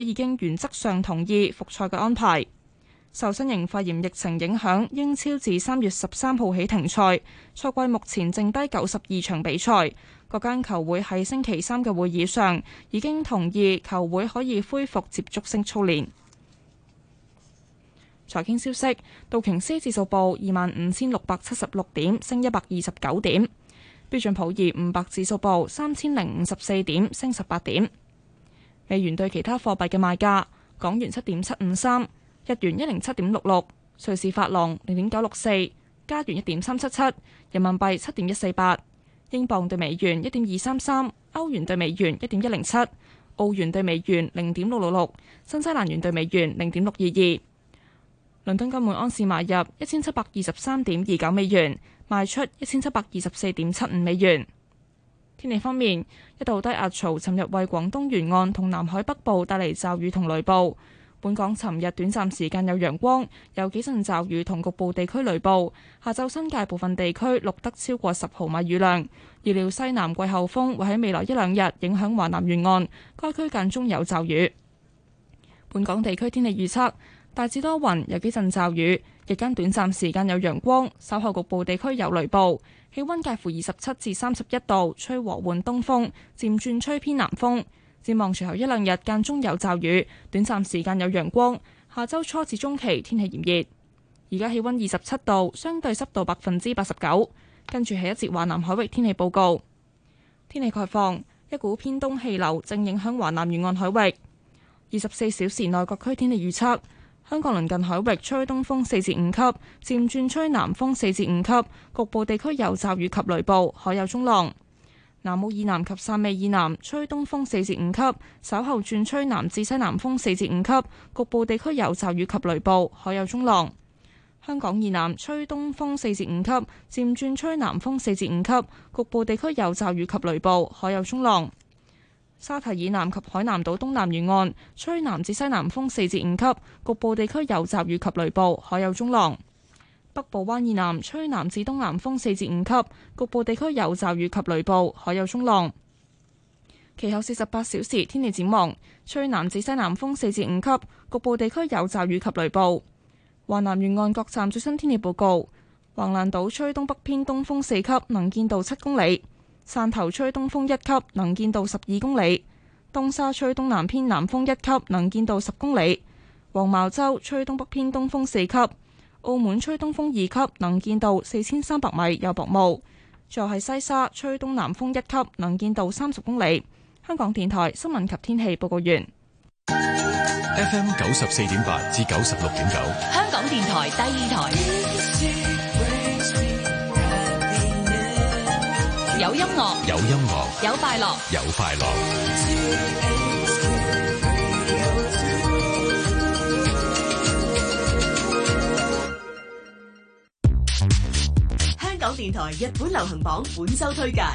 已經原則上同意復賽嘅安排。受新型肺炎疫情影響，英超自3月13號起停賽，賽季目前剩低92場比賽。各間球會喺星期三嘅會議上已經同意球會可以恢復接觸性操練。財經消息，道瓊斯指數報25,676點，升129點；標準普爾500指數報3054點，升18點。美元對其他貨幣嘅賣價：港元7.753，日元107.66，瑞士法郎0.964，加元1.377，人民幣7.148，英鎊對美元1.233，歐元對美元1.107，澳元對美元0.666，新西蘭元對美元0.622。倫敦金每安士買入1723.29美元，賣出1724.75美元。天氣方面，一道低壓槽尋日為廣東沿岸同南海北部帶嚟驟雨同雷暴。本港尋日短暫時間有陽光，有幾陣驟雨同局部地區雷暴。下晝新界部分地區錄得超過10毫米雨量。預料西南季候風會喺未來一兩日影響華南沿岸，該區間中有驟雨。本港地區天氣預測。大致多雲，有幾陣驟雨，日間短暫時間有陽光，稍後局部地區有雷暴。氣溫介乎27至31度，吹和緩東風，漸轉吹偏南風。展望隨後一兩日間中有驟雨，短暫時間有陽光。下周初至中期天氣炎熱。而家氣溫27度，相對濕度89%。跟住係一節華南海域天氣報告。天氣概況，一股偏東氣流正影響華南沿岸海域。24小時內各區天氣預測。香港鄰近海域吹東風4至5級，漸轉吹南風4至5級，局部地區有驟雨及雷暴，海有中浪。南澳以南及汕尾以南吹東風4至5級，稍後轉吹南至西南風4至5級，局部地區有驟雨及雷暴，海有中浪。香港以南吹東風4至5級，漸轉吹南風4至5級，局部地區有驟雨及雷暴，海有中浪。沙堤以南及海南島東南沿岸吹南至西南風4至5級，局部地區有驟雨及雷暴，海有中浪。北部灣以南吹南至東南風4至5級，局部地區有驟雨及雷暴，海有中浪。其後48小時天氣展望，吹南至西南風4至5級，局部地區有驟雨及雷暴。華南沿岸各站最新天氣報告：橫瀾島吹東北偏東風4級，能見度7公里。汕頭吹東風1級，能見度12公里；東沙吹東南偏南風1級，能見度10公里；黃茅洲吹東北偏東風4級；澳門吹東風2級，能見度4300米，有薄霧。最後係西沙吹東南風1級，能見度30公里。香港電台新聞及天氣報告完。 FM 94.8至96.9， 香港電台第二台。有音樂， 有音樂， 有快樂， 有快樂。 香港電台日本流行榜本周推介。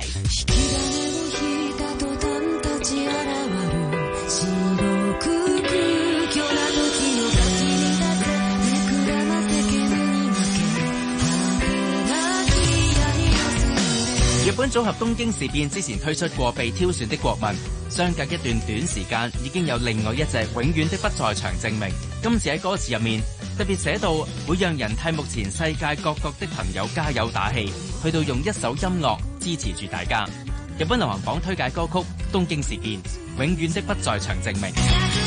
日本組合東京事變之前推出過被挑選的國民，相隔一段短時間已經有另外一隻永遠的不在場證明。今次喺歌詞入面特別寫到會讓人替目前世界各國的朋友加油打氣，去到用一首音樂支持住大家。日本流行榜推介歌曲《東京事變》，永遠的不在場證明。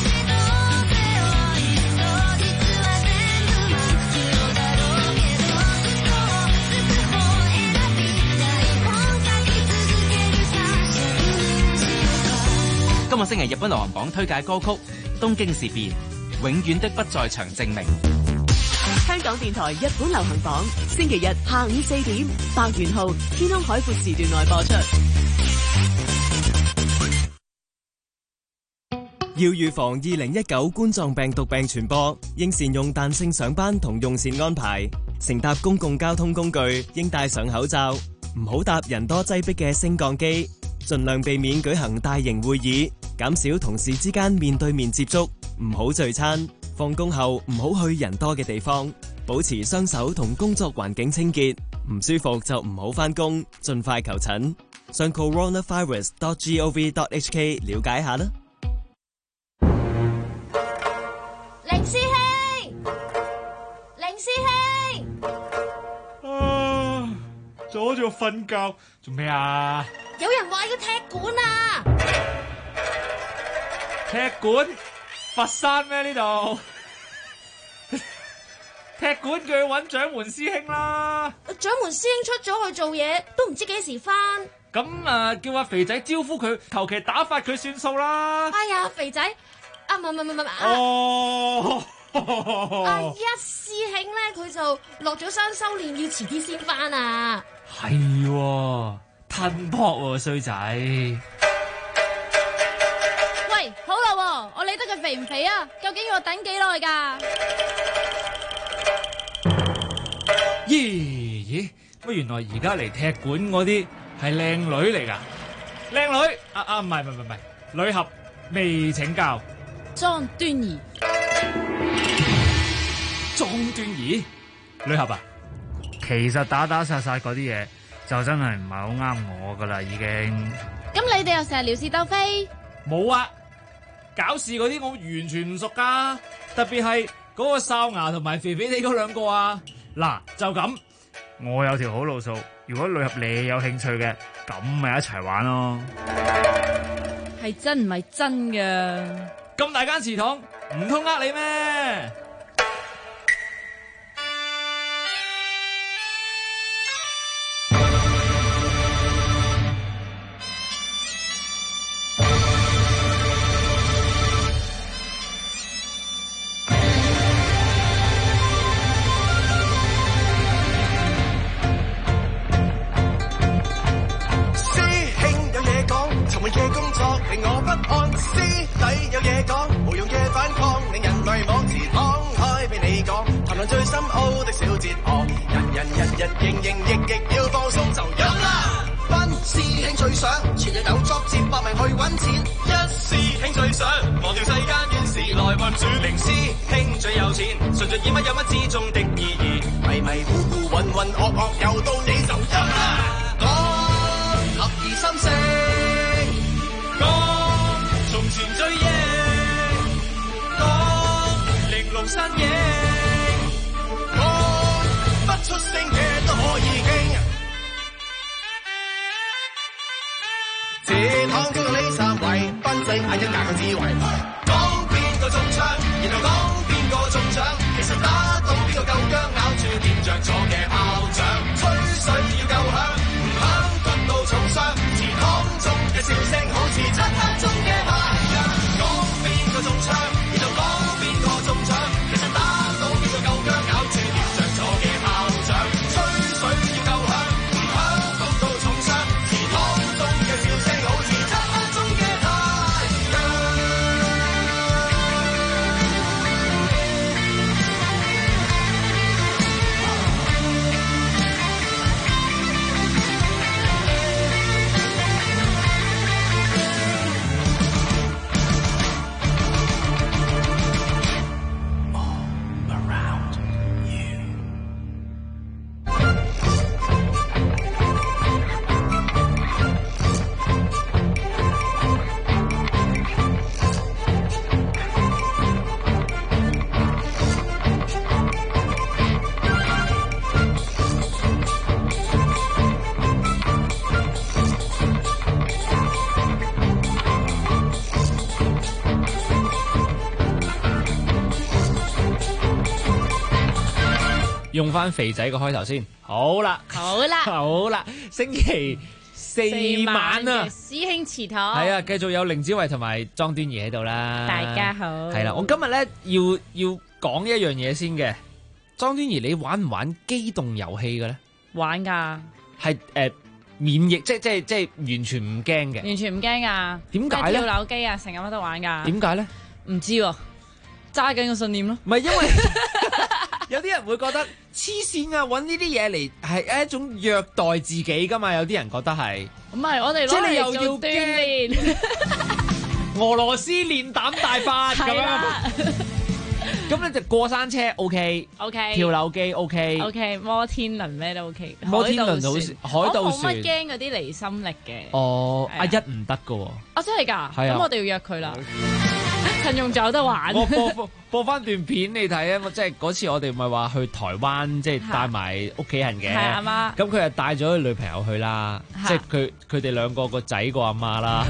今個星期日本流行榜推介歌曲《東京事變》，永遠的不在場證明。 香港電台日本流行榜，星期日下午4點，百元號天空海闊時段內播出。 要預防2019冠狀病毒病傳播，應善用彈性上班同用膳安排。乘搭公共交通工具應戴上口罩，唔好搭人多擠迫嘅升降機。盡量避免舉行大型會議，減少同事之間面對面接觸，唔好聚餐。放工後唔好去人多嘅地方，保持雙手同工作環境清潔。唔舒服就唔好返工，盡快求診。上 coronavirus.gov.hk 了解下啦。 阻住我瞓覺，做咩啊？ 有人話要踢館啊！ 踢館？佛山咩呢度？踢館叫佢揾掌門師兄啦。 掌門師兄出咗去做嘢，都唔知幾時返。 咁叫阿肥仔招呼佢，求其打發佢算數啦。 哎呀，肥仔，唔係。 哦。 一師兄咧，佢就落咗山修煉，要遲啲先返啊。 係喎，吞撲喎衰仔。 喂，好啦，我理得佢肥唔肥啊？究竟要我等幾耐㗎？ 咦？乜原來而家嚟踢館嗰啲係靚女嚟㗎？靚女唔係，女俠未請教。 莊端儀， 女俠啊，其實打殺嗰啲嘢就真係唔係好啱我㗎啦，已經。 咁你哋又成日撩事鬥非？ 冇啊，搞事嗰啲我完全唔熟㗎，特別係嗰個哨牙同埋肥肥哋嗰兩個啊。嗱，就咁，我有條好路數，如果女俠你有興趣嘅，咁咪一齊玩咯。 係真唔係真㗎？ 咁大間祠堂，唔通呃你咩？ 令我不安，師弟有嘢講，無用嘅反抗，令人迷惘。祠堂開俾你講，談論最深奧的小哲學，人日營役要放鬆就飲啦。班師兄最想，全日有作接百名去揾錢。一師兄最想，忘掉世間怨事來運轉。零師兄最有錢，順著耳乜有乜之中的意義。迷糊渾噩又到你就飲啦。講合二心四。從前追憶，講玲瓏身影，講不出聲嘅都可以傾。祠堂經過呢三位，賓仔嗌一嗌個智慧，講邊個中槍，然後講邊個中獎，其實打到邊個夠薑，咬住掂着咗嘅炮仗，吹水要夠響，唔響焗到重傷。祠堂中嘅笑聲好似漆黑中嘅太陽，講邊個中槍，然後講邊個中獎，其實打到邊個夠薑，咬住掂着咗嘅炮仗，吹水要夠響，唔響焗到重傷。祠堂中嘅笑聲好似漆黑中嘅太陽。 用翻肥仔個開頭先，好啦，星期四晚啊， 師兄祠堂係啊，繼續有凌子維同埋莊端儀喺度啦。 大家好， 係啦，我今日咧要講一樣嘢先嘅。莊端儀，你玩唔玩機動遊戲嘅咧？ 玩㗎， 係免疫，即係完全唔驚嘅， 完全唔驚㗎。 點解咧？ 跳樓機啊，成日乜都玩㗎。 點解咧？ 唔知喎，揸緊個信念咯。 唔係因為有啲人會覺得黐線啊，揾呢啲嘢嚟係一種虐待自己噶嘛，有啲人覺得係。 唔係，我哋即係你又攞嚟要做鍛鍊。 俄羅斯練膽大法咁樣。咁你就過山車 OK， 跳樓機 OK， 摩天輪咩都 OK， 摩天輪好，海盜船。 我冇乜驚嗰啲離心力嘅。 哦，阿一唔得噶喎。 啊真係㗎， 係啊， 咁我哋要約佢啦。 趁用就有得玩。 我播翻段片你睇啊！我即係嗰次我哋咪話去台灣，即係帶埋屋企人嘅。 係阿媽。 咁佢就帶咗佢女朋友去啦，即係佢哋兩個個仔個阿媽啦。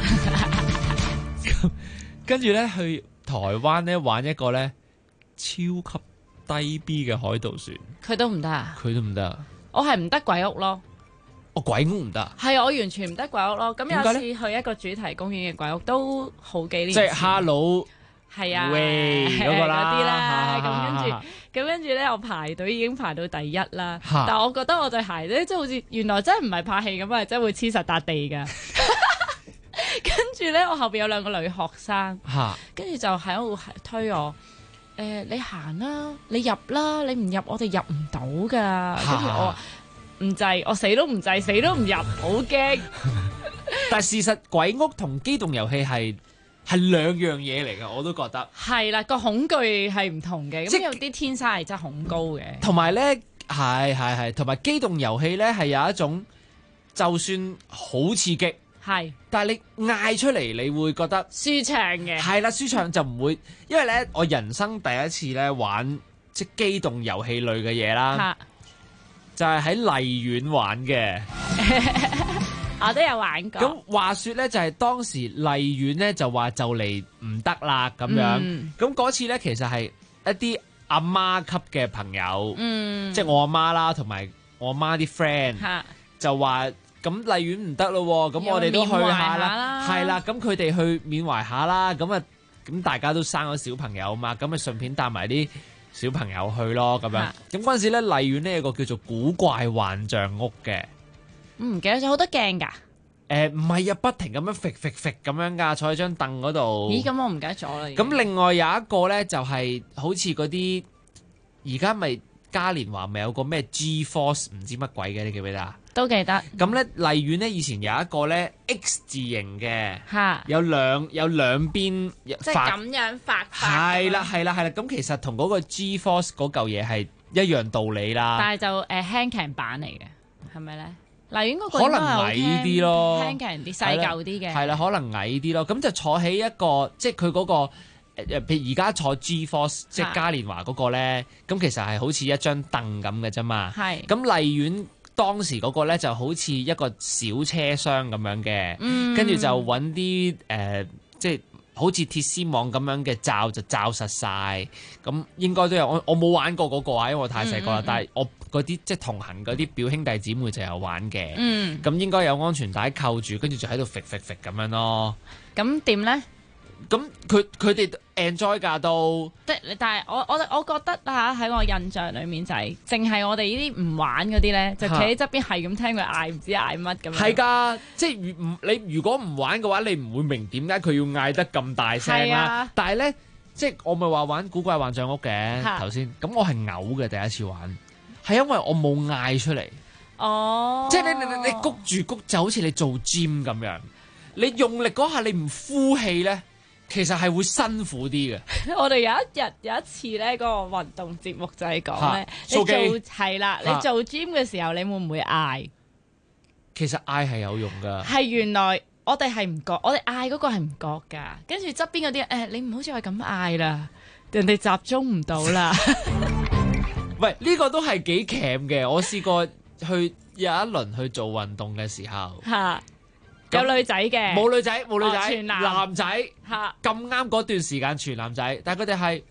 跟住咧去台灣咧玩一個咧超級低 B 嘅海盜船， 佢都唔得啊！ 佢都唔得。 我係唔得鬼屋咯。 我鬼屋唔得。 係我完全唔得鬼屋咯。咁有次去一個主題公園嘅鬼屋都好幾年。 即係哈佬。 係啊， 喂嗰個啦， 嗰啲啦，咁跟住咧，我排隊已經排到第一啦。但係我覺得我對鞋咧，即係好似原來真係唔係拍戲咁啊，真係會黐實笪地㗎。跟住咧，我後邊有兩個女學生，跟住就喺度推我。你行啦，你入啦，你唔入我哋入唔到㗎。跟住我唔制，我死都唔制，死都唔入，好驚。 但係事實鬼屋同機動遊戲係兩樣嘢嚟嘅，我都覺得係啦，個恐懼係唔同嘅。咁有啲天生係真係恐高嘅， 同埋咧係，同埋機動遊戲咧係有一種，就算好刺激，但係你嗌出嚟，你會覺得舒暢嘅。係啦，舒暢就唔會，因為咧我人生第一次咧玩即係機動遊戲類嘅嘢啦，就係喺荔園玩嘅。 我都有玩過。 咁話說咧，就係當時荔園咧就話就嚟唔得啦咁樣。咁嗰次咧其實係一啲阿媽級嘅朋友，即係我阿媽啦，同埋我阿媽啲 friend 就話咁荔園唔得咯，咁我哋都去下啦，係啦。咁佢哋去緬懷下啦，咁大家都生咗小朋友嘛，咁順便帶埋啲小朋友去咯，咁樣。咁嗰陣時咧，荔園咧有個叫做古怪幻象屋嘅。 唔記得咗好多鏡㗎。 唔係啊，不停咁樣揈咁樣㗎，坐喺張凳嗰度。 咦？咁我唔記得咗啦。 咁另外有一個咧，就係好似嗰啲而家咪嘉年華咪有個咩 G-Force 唔知乜鬼嘅，你記唔記得啊？ 都記得。 咁咧荔園咧以前有一個咧 X 字形嘅，有兩邊即係咁樣發。 係啦。咁其實同嗰個 G-Force 嗰嚿嘢係一樣道理啦。 但係就輕強版嚟嘅，係咪咧？荔園嗰個可能矮啲咯， 輕強啲細舊啲嘅， 係啦，可能矮啲咯。咁就坐喺一個，即係佢嗰個譬如而家坐 G-Force 即係嘉年華嗰個咧，咁其實係好似一張凳咁嘅啫嘛。係。咁荔園當時嗰個咧就好似一個小車廂咁樣嘅，跟住就揾啲即係好似鐵絲網咁樣嘅罩就罩實晒。咁應該都有，我冇玩過嗰個啊，因為我太細個啦。但係我嗰啲即係同行嗰啲表兄弟姊妹就有玩嘅。咁應該有安全帶扣住，跟住就喺度揈咁樣咯。 咁點咧？ 咁佢哋 enjoy 㗎都。 但係我覺得喺我印象裡面就係淨係我哋呢啲唔玩嗰啲咧，就企喺側邊係咁聽佢嗌，唔知嗌乜咁樣。係㗎，即係你如果唔玩嘅話，你唔會明點解佢要嗌得咁大聲啦。但係咧，即係我咪話玩古怪幻象屋嘅頭先，咁我係嘔嘅第一次玩，係因為我冇嗌出嚟。哦，即係你谷住就好似你做 gym 咁樣，你用力嗰下你唔呼氣咧。其實係會辛苦啲嘅。我哋有一次咧，嗰個運動節目就係講咧，你做你做 gym 嘅時候，你會唔會嗌？其實嗌係有用㗎。係原來我哋係唔覺，我哋嗌嗰個係唔覺㗎。跟住側邊嗰啲你唔好再咁嗌啦，人哋集中唔到啦。喂，呢個都係幾鉗嘅。我試過有一輪去做運動嘅時候。有女仔嘅，冇女仔，全男仔，咁啱嗰段時間全男仔，但係佢哋係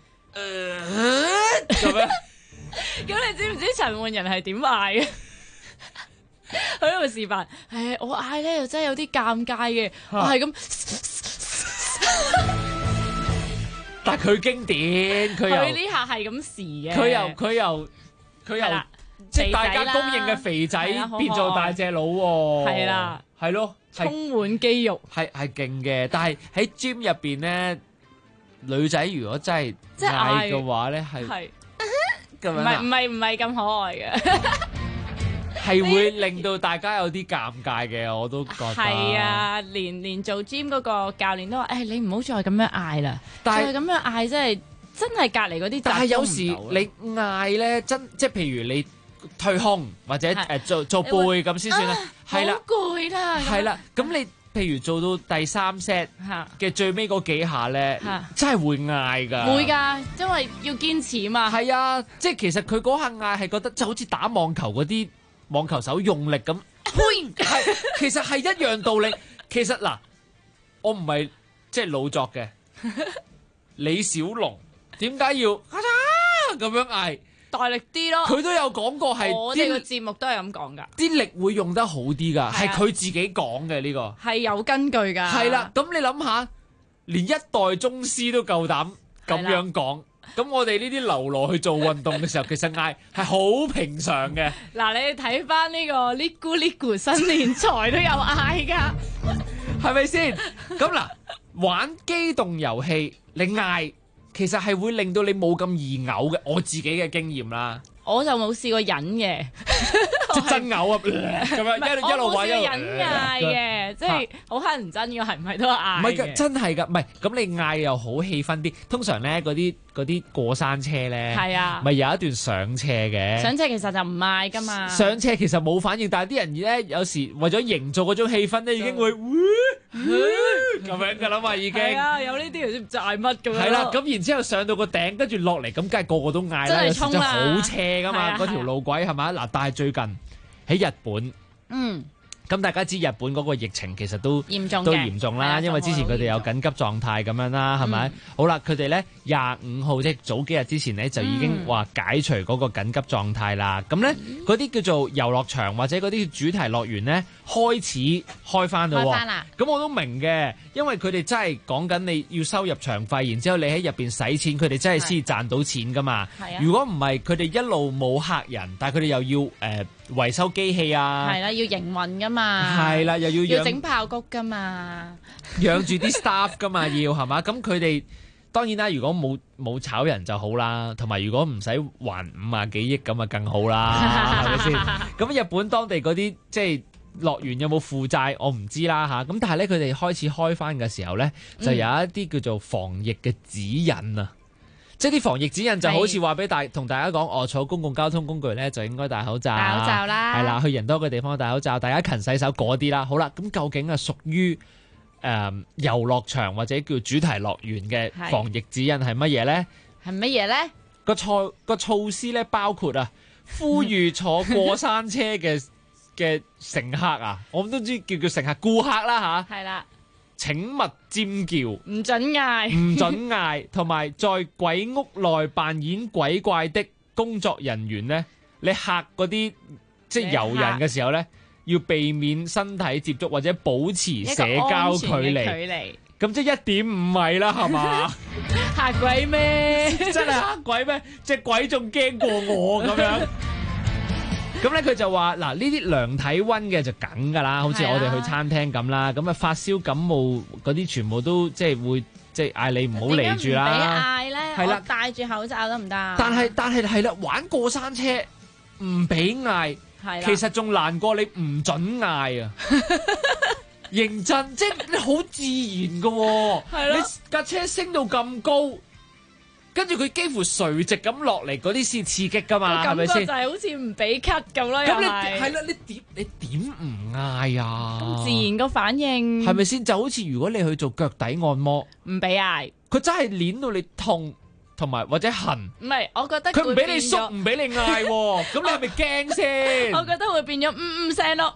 咁樣。咁你知唔知陳奐仁係點嗌嘅？佢喺度示範，我嗌咧又真係有啲尷尬嘅，我係咁。但係佢經典，佢呢下係咁時嘅，佢又。即係大家公認嘅肥仔變做大隻佬喎，係啦，係咯，充滿肌肉，係勁嘅。但係喺 gym 入邊咧，女仔如果真係嗌嘅話咧，係咁樣，唔係咁可愛嘅，係會令到大家有啲尷尬嘅，我都覺得。係啊，連做 gym 嗰個教練都話：你唔好再咁樣嗌啦，再咁樣嗌真係隔離嗰啲。但係有時你嗌咧，即係譬如你。推胸或者做背咁先算啦，係啦，好攰啦，係啦，咁你譬如做到第3 set 嘅最尾嗰幾下咧，真係會嗌㗎。 會㗎，因為要堅持嘛。 係啊，即係其實佢嗰下嗌係覺得就好似打網球嗰啲網球手用力咁，係其實係一樣道理。其實嗱，我唔係即係老作嘅李小龍，點解要咁樣嗌？ 大力啲咯， 佢都有講過係， 我哋個節目都係咁講㗎， 啲力會用得好啲㗎，係佢自己講嘅呢個， 係有根據㗎。 係啦，咁你諗下，連一代宗師都夠膽咁樣講，咁我哋呢啲流羅去做運動嘅時候，其實嗌係好平常嘅。 嗱，你睇翻呢個呢咕呢咕新年財都有嗌㗎， 係咪先？咁嗱，玩機動遊戲你嗌。其實係會令到你冇咁易嘔嘅，我自己嘅經驗啦。 我就冇試過忍嘅， 即係真嘔啊！咁樣一路玩一路忍嗌嘅，即係好乞人憎嘅，係唔係都嗌？ 唔係㗎，真係㗎，唔係咁你嗌又好氣氛啲。通常咧嗰啲過山車咧， 係啊， 咪有一段上斜嘅。 上斜其實就唔嗌㗎嘛。 上斜其實冇反應，但係啲人咧有時為咗營造嗰種氣氛咧，已經會咁樣㗎啦嘛，已經。係啊，有呢啲唔知嗌乜咁樣。 係啦，咁然之後上到個頂，跟住落嚟，咁梗係個個都嗌啦，有時真係好斜㗎嘛，嗰條路軌係咪？嗱，但係最近喺日本，咁大家知日本嗰個疫情其實都嚴重啦，因為之前佢哋有緊急狀態咁樣啦，係咪？好啦，佢哋咧25號即係早幾日之前咧就已經話解除嗰個緊急狀態啦。咁咧嗰啲叫做遊樂場或者嗰啲主題樂園咧開始開翻啦。咁我都明嘅，因為佢哋真係講緊你要收入場費，然之後你喺入邊使錢，佢哋真係先賺到錢噶嘛。如果唔係，佢哋一路冇客人，但係佢哋又要維修機器啊， 係啦，要營運噶嘛， 係啦，又要整爆谷噶嘛， 養住啲 staff 噶嘛，要係嘛？咁佢哋當然啦，如果冇炒人就好啦，同埋如果唔使還50幾億咁啊，更好啦，係咪先？咁日本當地嗰啲即係樂園有冇負債，我唔知啦嚇。咁但係咧，佢哋開始開返嘅時候咧，就有一啲叫做防疫嘅指引啊。即係啲防疫指引就好似話俾同大家講，坐公共交通工具咧就應該戴口罩， 戴口罩啦， 係啦，去人多嘅地方戴口罩，大家勤洗手嗰啲啦。好啦，咁究竟係屬於遊樂場或者叫主題樂園嘅防疫指引係乜嘢咧？ 係乜嘢咧？ 個措施咧包括呼籲坐過山車嘅乘客啊，我都知叫乘客顧客啦嚇，係啦。請勿尖叫， 唔准嗌， 唔准嗌，同埋在鬼屋內扮演鬼怪的工作人員呢，你嚇嗰啲即係遊人嘅時候呢，要避免身體接觸或者保持社交距離。咁即係1.5米啦，係嘛？ 嚇鬼咩？ 真係嚇鬼咩？隻鬼仲驚過我咁樣。咁咧佢就話嗱，呢啲量體溫嘅就梗㗎啦，好似我哋去餐廳咁啦。咁發燒感冒嗰啲全部都即係會即係嗌你唔好嚟住啦。 點解唔俾嗌咧？ 係啦， 戴住口罩得唔得？ 但係係啦，玩過山車唔俾嗌，其實仲難過你唔準嗌啊！認真，即係你好自然㗎喎。係咯，你架車升到咁高。跟住佢幾乎垂直咁落嚟，嗰啲先刺激噶嘛，係咪先？ 就係好似唔俾咳咁咯， 咁你係啦，你點唔嗌啊？ 咁自然個反應係咪先？就好似如果你去做腳底按摩， 唔俾嗌， 佢真係捏到你痛，同埋或者痕。 唔係，我覺得佢唔俾你縮，唔俾你嗌，咁你係咪驚先？ 我覺得會變咗聲咯，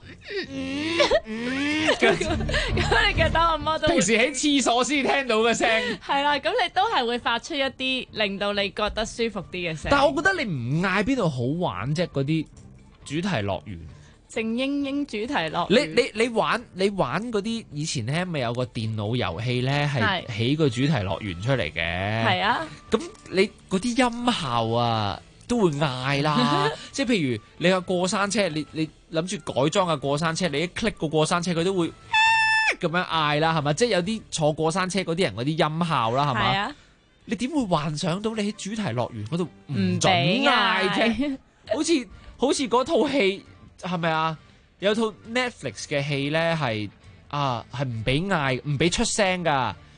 咁你腳底按摩都平時喺廁所先聽到嘅聲， 係啦，咁你都係會發出一啲令到你覺得舒服啲嘅聲。 但係我覺得你唔嗌邊度好玩啫？嗰啲主題樂園， 靜英英主題樂園， 你玩嗰啲以前咧咪有個電腦遊戲咧係起個主題樂園出嚟嘅，係啊，咁你嗰啲音效啊都會嗌啦，即係譬如你個過山車，你諗住改裝嘅過山車，你一 click 個過山車佢都會咁樣嗌啦，係咪？即係有啲坐過山車嗰啲人嗰啲音效啦，係咪？啊，你點會幻想到你喺主題樂園嗰度唔准嗌啫？好似嗰套戲。係咪啊？有套 Netflix 嘅戲咧係唔俾嗌，唔俾出聲噶，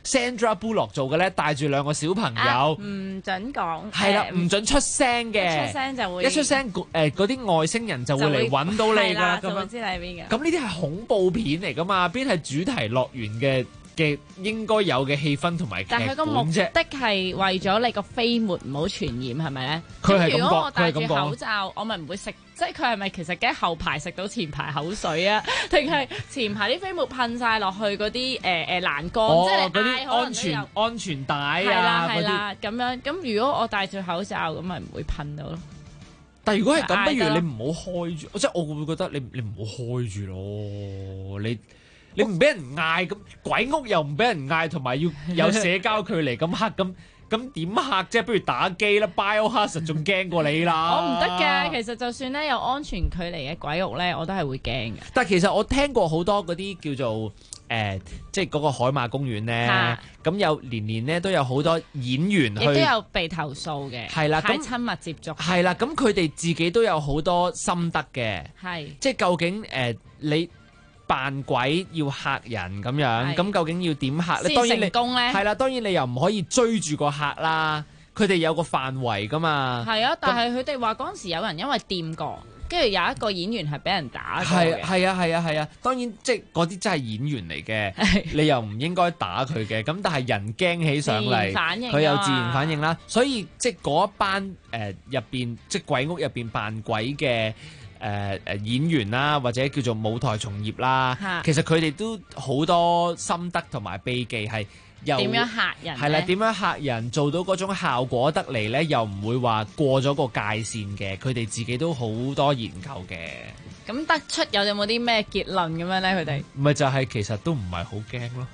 Sandra Bullock 做嘅咧，帶住兩個小朋友， 唔準講， 係啦，唔準出聲嘅， 出聲就會一出聲嗰啲外星人就會嚟揾到你㗎啦， 就會知你喺邊嘅。 咁呢啲係恐怖片嚟㗎嘛，邊係主題樂園嘅應該有嘅氣氛同埋劇本啫。 但係佢個目的係為咗你個飛沫唔好傳染，係咪咧？ 佢係咁講， 如果我戴住口罩，我咪唔會食，即係佢係咪其實喺後排食到前排口水啊？定係前排啲飛沫噴晒落去嗰啲欄杆，即係嗰啲安全帶啊嗰啲咁樣。咁如果我戴住口罩，咁咪唔會噴到咯。 但係如果係咁，不如你唔好開住，即係我會覺得你唔好開住咯，你唔俾人嗌，咁鬼屋又唔俾人嗌，同埋要有社交距離咁黑，咁點黑啫？不如打機啦 ，Biohazard 仲驚過你啦。 我唔得嘅，其實就算咧有安全距離嘅鬼屋咧，我都係會驚嘅。 但係其實我聽過好多嗰啲叫做即係嗰個海馬公園咧，咁有年咧都有好多演員去，亦都有被投訴嘅， 係啦， 太親密接觸， 係啦，咁佢哋自己都有好多心得嘅， 係即係究竟你扮鬼要嚇人咁樣，咁究竟要點嚇咧？當然成功咧， 係啦，當然你又唔可以追住個客啦，佢哋有個範圍噶嘛。 係啊，但係佢哋話嗰陣時有人因為掂過，跟住有一個演員係俾人打過嘅。 係啊，當然即係嗰啲真係演員嚟嘅，你又唔應該打佢嘅。咁但係人驚起上嚟，佢有自然反應啦。所以即係嗰一班入邊，即係鬼屋入邊扮鬼嘅。演員啦，或者叫做舞台從業啦，其實佢哋都好多心得同埋秘技，係又點樣嚇人？ 係啦，點樣嚇人做到嗰種效果得嚟呢？又唔會話過咗個界線嘅。佢哋自己都好多研究嘅。 咁得出有冇啲咩結論咁樣呢？佢哋咪就係其實都唔係好驚咯。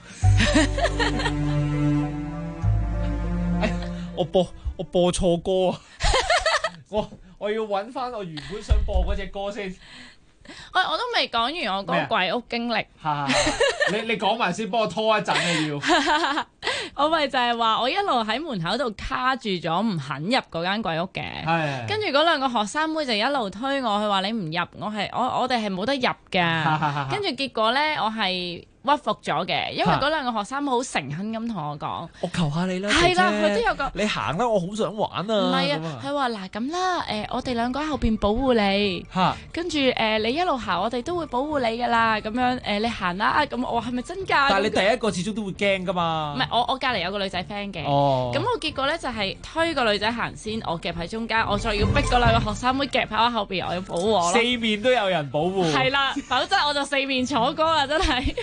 我播錯歌啊！我要揾翻我原本想播嗰隻歌先。 我都未講完我講鬼屋經歷。 你講埋先，幫我拖一陣你要。 我咪就係話，我一路喺門口度卡住咗，唔肯入嗰間鬼屋嘅。跟住嗰兩個學生妹就一路推我，佢話你唔入，我哋係冇得入㗎。跟住結果咧，我係屈服咗嘅，因為嗰兩個學生好誠懇咁同我講， 我求下你啦， 係啦，佢都有個你行啦，我好想玩啊。 唔係啊，佢話嗱咁啦，我哋兩個喺後邊保護你，跟住你一路行，我哋都會保護你噶啦，咁樣你行啦，咁我話係咪真㗎？ 但係你第一個始終都會驚㗎嘛。 唔係，我隔離有個女仔 friend 嘅，咁我結果咧就係推個女仔行先，我夾喺中間，我再要逼嗰兩個學生妹夾喺我後邊，我要保護我咯。 四面都有人保護。 係啦，否則我就四面楚歌啦，真係。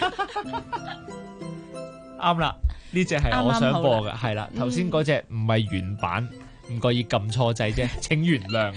啱啦，呢隻係我想播嘅，係啦。頭先嗰隻唔係原版，唔覺意撳錯掣啫，請原諒。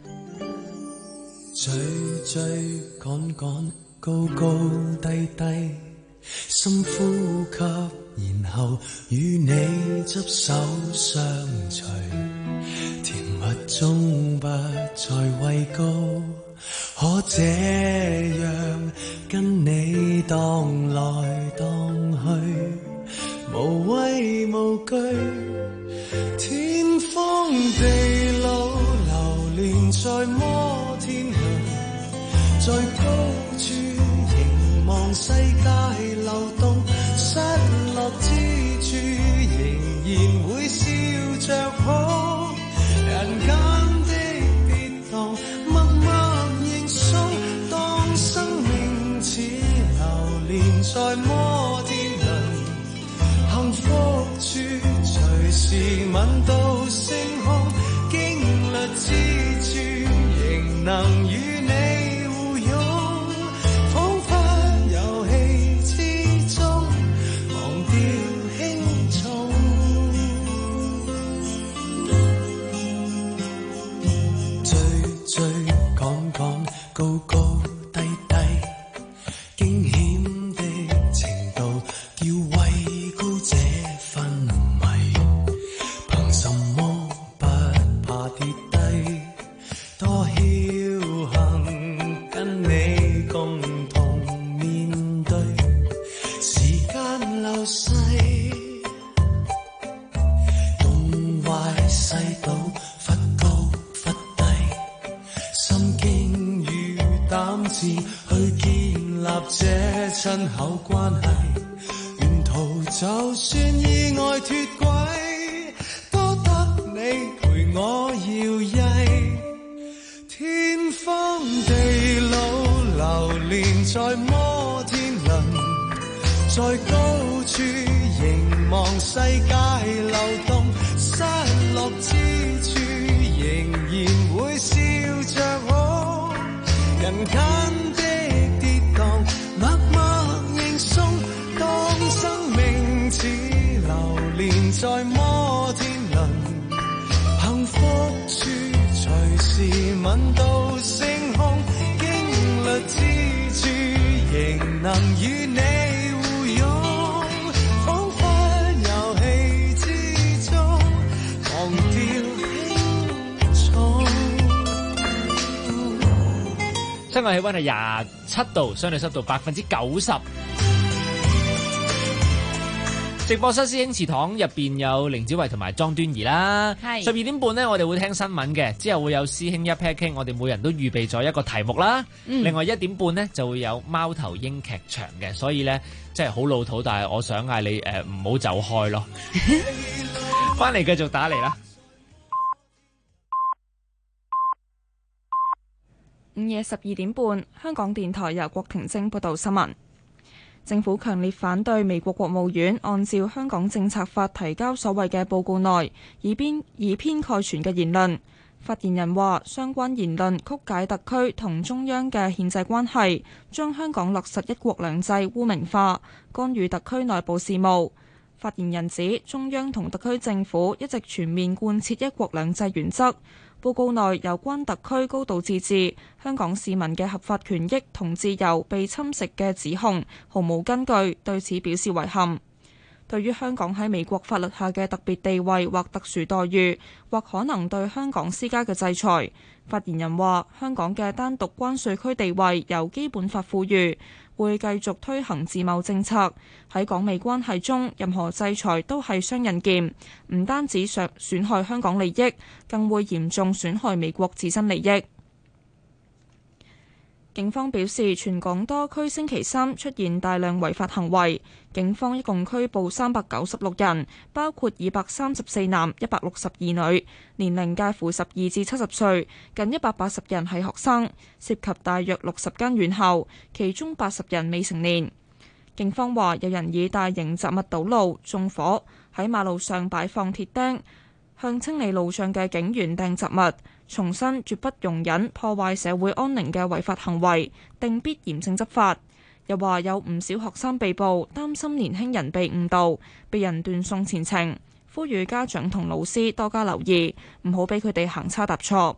追追趕趕，高高低低，深呼吸，然後與你執手相隨，甜蜜中不再畏高，可這樣跟你蕩來蕩去，無畏無懼，天荒地老流連在摩天輪，在高處凝望世界流動，失落之處仍然會笑着哭，人間的跌宕默默認數，當生命似流連在摩天輪，幸福處隨時吻到星空，經歷之處仍能與你互擁，彷彿遊戲之中忘掉輕重，追追趕趕，高高低低，驚險的程度叫畏高這昏迷，憑什麼不怕跌低？多僥倖跟你共同面對，時間流逝，東歪西倒，忽高忽低，心經與膽志去建立這親厚關係，沿途就算意外脫軌，多得你陪我搖曳。天荒地老，流連在摩天輪，在高處凝望世界流動，失落之處仍然會笑着哭。人間的跌宕，默默認送，當生命似流連在摩天輪，幸福處隨時吻到星空，經歷之處仍能與你互擁，彷彿遊戲之中忘掉輕重。 室外氣溫係27度，相對濕度90%。直播室師兄祠堂入邊有凌子維同埋莊端儀啦。 係 12點半呢，我哋會聽新聞嘅，之後會有師兄一 pair 傾，我哋每人都預備咗一個題目啦。另外1點半呢，就會有貓頭鷹劇場嘅，所以呢，即係好老土，但係我想嗌你唔好走開咯。翻嚟繼續打嚟啦。 午夜12點半，香港電台由郭婷晶報道新聞。政府強烈反對美國國務院按照香港政策法提交所謂嘅報告內以偏概全嘅言論。發言人話，相關言論曲解特區同中央嘅憲制關係，將香港落實一國兩制污名化，干預特區內部事務。發言人指，中央同特區政府一直全面貫徹一國兩制原則。報告內有關特區高度自治、香港市民嘅合法權益同自由被侵蝕嘅指控毫無根據，對此表示遺憾。對於香港喺美國法律下嘅特別地位或特殊待遇，或可能對香港施加嘅制裁，發言人話：香港嘅單獨關稅區地位由基本法賦予，會繼續推行自貿政策。喺港美關係中，任何制裁都係雙刃劍，唔單止損害香港利益，更會嚴重損害美國自身利益。警方表示，全港多區星期三出現大量違法行為，警方一共拘捕396人，包括234男、162女，年齡介乎12至70歲，近180人係學生，涉及大約60間院校，其中80人未成年。警方話，有人以大型雜物堵路、縱火，喺馬路上擺放鐵釘，向清理路障嘅警員掟雜物，重申絕不容忍破壞社會安寧嘅違法行為，定必嚴正執法。又話有唔少學生被捕，擔心年輕人被誤導，被人斷送前程，呼籲家長同老師多加留意，唔好俾佢哋行差踏錯。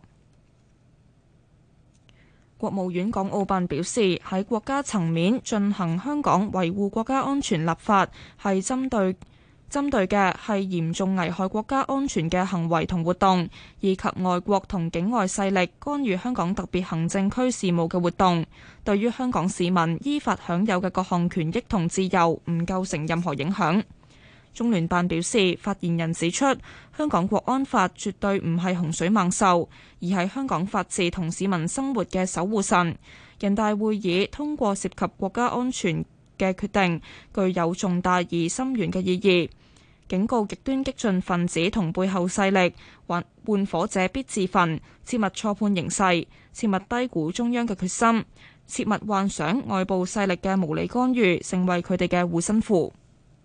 國務院港澳辦表示，喺國家層面進行香港維護國家安全立法，係針對嘅係嚴重危害國家安全嘅行為同活動，以及外國同境外勢力干預香港特別行政區事務嘅活動，對於香港市民依法享有嘅各項權益同自由唔構成任何影響。中聯辦表示，發言人指出，香港國安法絕對唔係洪水猛獸，而係香港法治同市民生活嘅守護神。人大會議通過涉及國家安全嘅決定，具有重大而深遠嘅意義，警告極端激進分子同背後勢力，玩火者必自焚，切勿錯判形勢，切勿低估中央嘅決心，切勿幻想外部勢力嘅無理干預成為佢哋嘅護身符。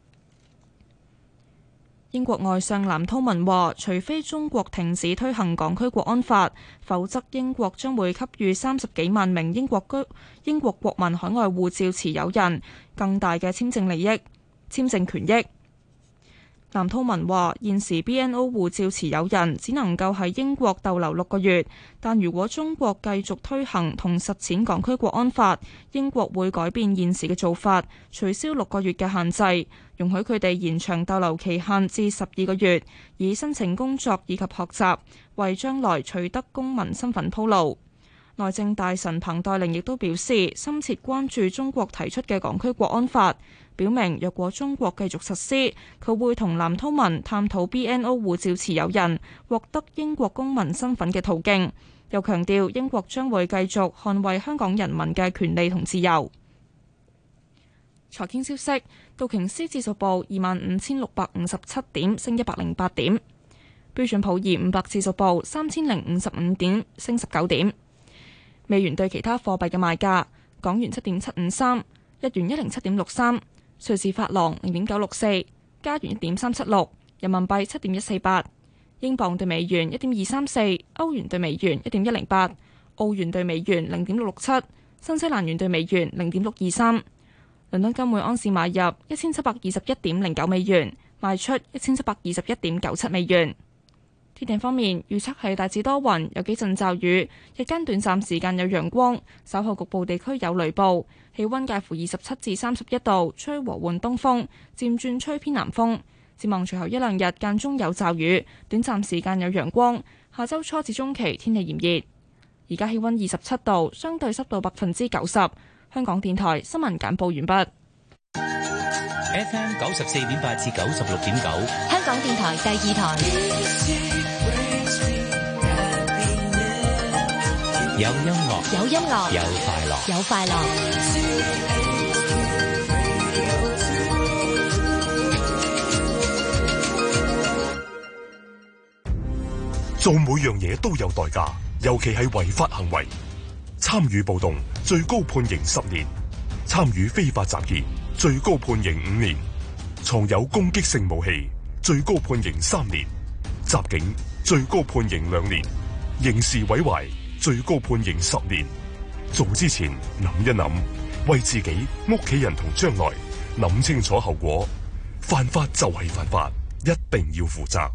英國外相藍韜文話，除非中國停止推行港區國安法，否則英國將會給予30幾萬名英國國民海外護照持有人更大嘅簽證權益。藍韜文話，現時 BNO 護照持有人只能夠喺英國逗留6個月，但如果中國繼續推行同實踐港區國安法，英國會改變現時嘅做法，取消6個月嘅限制，容許佢哋延長逗留期限至12個月，以申請工作以及學習，為將來取得公民身份鋪路。內政大臣彭黛玲亦都表示，深切關注中國提出嘅港區國安法，表明若果中國繼續實施，佢會同藍韜文探討 BNO 護照持有人獲得英國公民身份嘅途徑，又強調英國將會繼續捍衛香港人民嘅權利同自由。 財經消息，道瓊斯指數報25,657點，升108點；標準普爾500指數報3055點，升19點。美元對其他貨幣嘅賣價：港元7.753，日元107.63，瑞士法郎0.964，加元1.376，人民幣7.148，英鎊對美元1.234，歐元對美元1.108，澳元對美元0.667，新西蘭元對美元0.623。倫敦金每安士買入1721.09美元，賣出1721.97美元。天氣方面，預測係大致多雲，有幾陣驟雨，日間短暫時間有陽光，稍後局部地區有雷暴，氣溫介乎27至31度，吹和緩東風，漸轉吹偏南風。展望隨後一兩日間中有驟雨，短暫時間有陽光。下周初至中期天氣炎熱。而家氣溫27度，相對濕度90%。香港電台新聞簡報完畢。 FM 94.8至96.9， 香港電台第二台。 有音樂， 有音樂， 有快樂， 有快樂。 做每樣嘢都有代價，尤其係違法行為。參與暴動最高判刑10年，參與非法集結最高判刑5年，藏有攻擊性武器最高判刑3年，襲警最高判刑2年，刑事毀壞最高判刑10年。做之前諗一諗，為自己、屋企人同將來諗清楚後果。犯法就係犯法，一定要負責。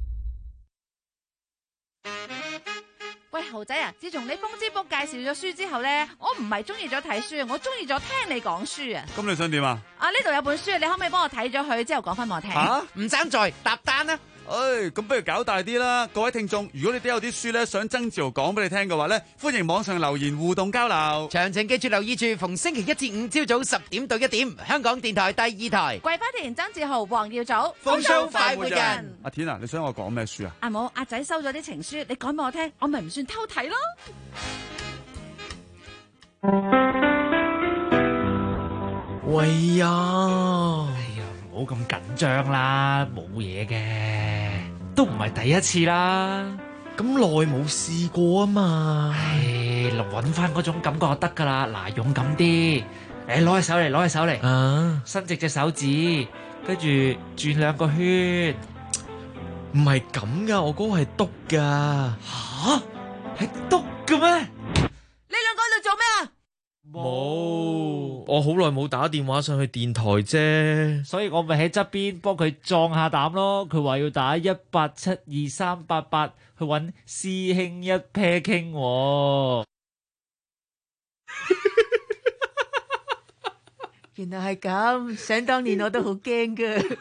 喂，豪仔啊！自從你風之谷介紹咗書之後呢，我唔係中意咗睇書，我中意咗聽你講書啊！ 咁你想點啊？ 呢度有本書，你可唔可以幫我睇咗佢之後講翻我聽？ 唔爭在搭單啊！咁不如搞大啲啦！各位聽眾，如果你哋有啲書咧想曾志豪講俾你聽嘅話咧，歡迎網上留言互動交流。 詳情記住留意住，逢星期1至5朝早10點到1點，香港電台第二台。 桂花田、曾志豪、黃耀祖， 風騷快活人。阿田啊，你想我講咩書啊？ 冇，阿仔收咗啲情書，你講俾我聽，我咪唔算偷睇咯。 喂呀！ 唔好咁緊張啦，冇嘢嘅，都唔係第一次啦。 咁耐冇試過啊嘛。 揾翻嗰種感覺就得噶啦。嗱，勇敢啲，攞起手嚟，攞起手嚟，伸直隻手指，跟住轉2個圈。 唔係咁噶，我嗰個係篤噶。 吓？係篤嘅咩？ 你兩個喺度做咩啊？ 冇，我好耐冇打電話上去電台啫， 所以我咪喺側邊幫佢壯下膽咯。佢話要打1872388去揾師兄一 pair 傾。 原來係咁，想當年我都好驚噶。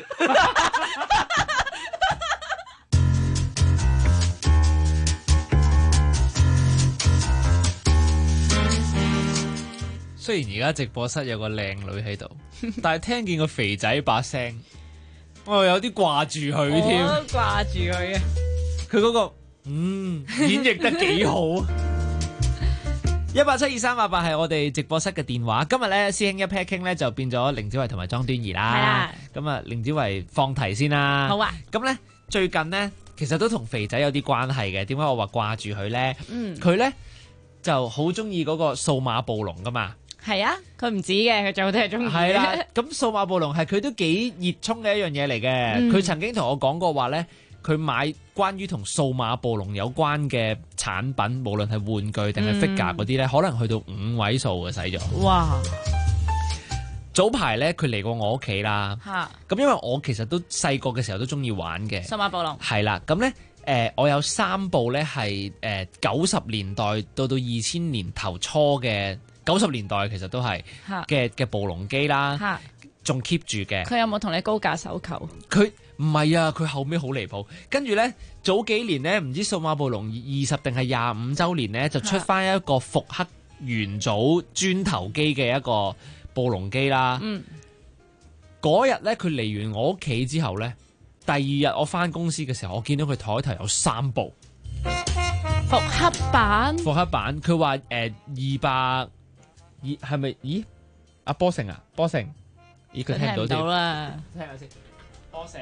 雖然而家直播室有個靚女喺度，但係聽見個肥仔把聲，我有啲掛住佢添。 我都掛住佢啊！ 佢嗰個演繹得幾好。1872388係我哋直播室嘅電話。今日咧師兄一 pair 傾咧就變咗凌子維同埋莊端儀啦。係啦。咁啊，凌子維放題先啦。 好啊。 咁咧最近咧其實都同肥仔有啲關係嘅。點解我話掛住佢咧？佢咧就好中意嗰個數碼暴龍噶嘛。 係啊，佢唔止嘅，佢最好都係中意。 係啦，咁數碼暴龍係佢都幾熱衷嘅一樣嘢嚟嘅。佢曾經同我講過話咧，佢買關於同數碼暴龍有關嘅產品，無論係玩具定係 figure 嗰啲咧，可能去到5位數嘅使咗。哇！早排咧，佢嚟過我屋企啦。嚇！咁因為我其實都細個嘅時候都中意玩嘅數碼暴龍。 係啦，咁咧我有3部咧係90年代到2000年頭初嘅。90年代其實都係嘅暴龍機啦，仲 keep 住嘅。 佢有冇同你高價收購？ 佢唔係啊，佢後尾好離譜。跟住咧，早幾年咧，唔知數碼暴龍20定係25週年咧，就出翻一個復刻元祖磚頭機嘅一個暴龍機啦。嗰日咧，佢嚟完我屋企之後咧，第2日我翻公司嘅時候，我見到佢台頭有3部復刻版。 復刻版，佢話200。係咪？咦，阿波成啊，波成咦，佢聽唔到添啦。 聽下先。波成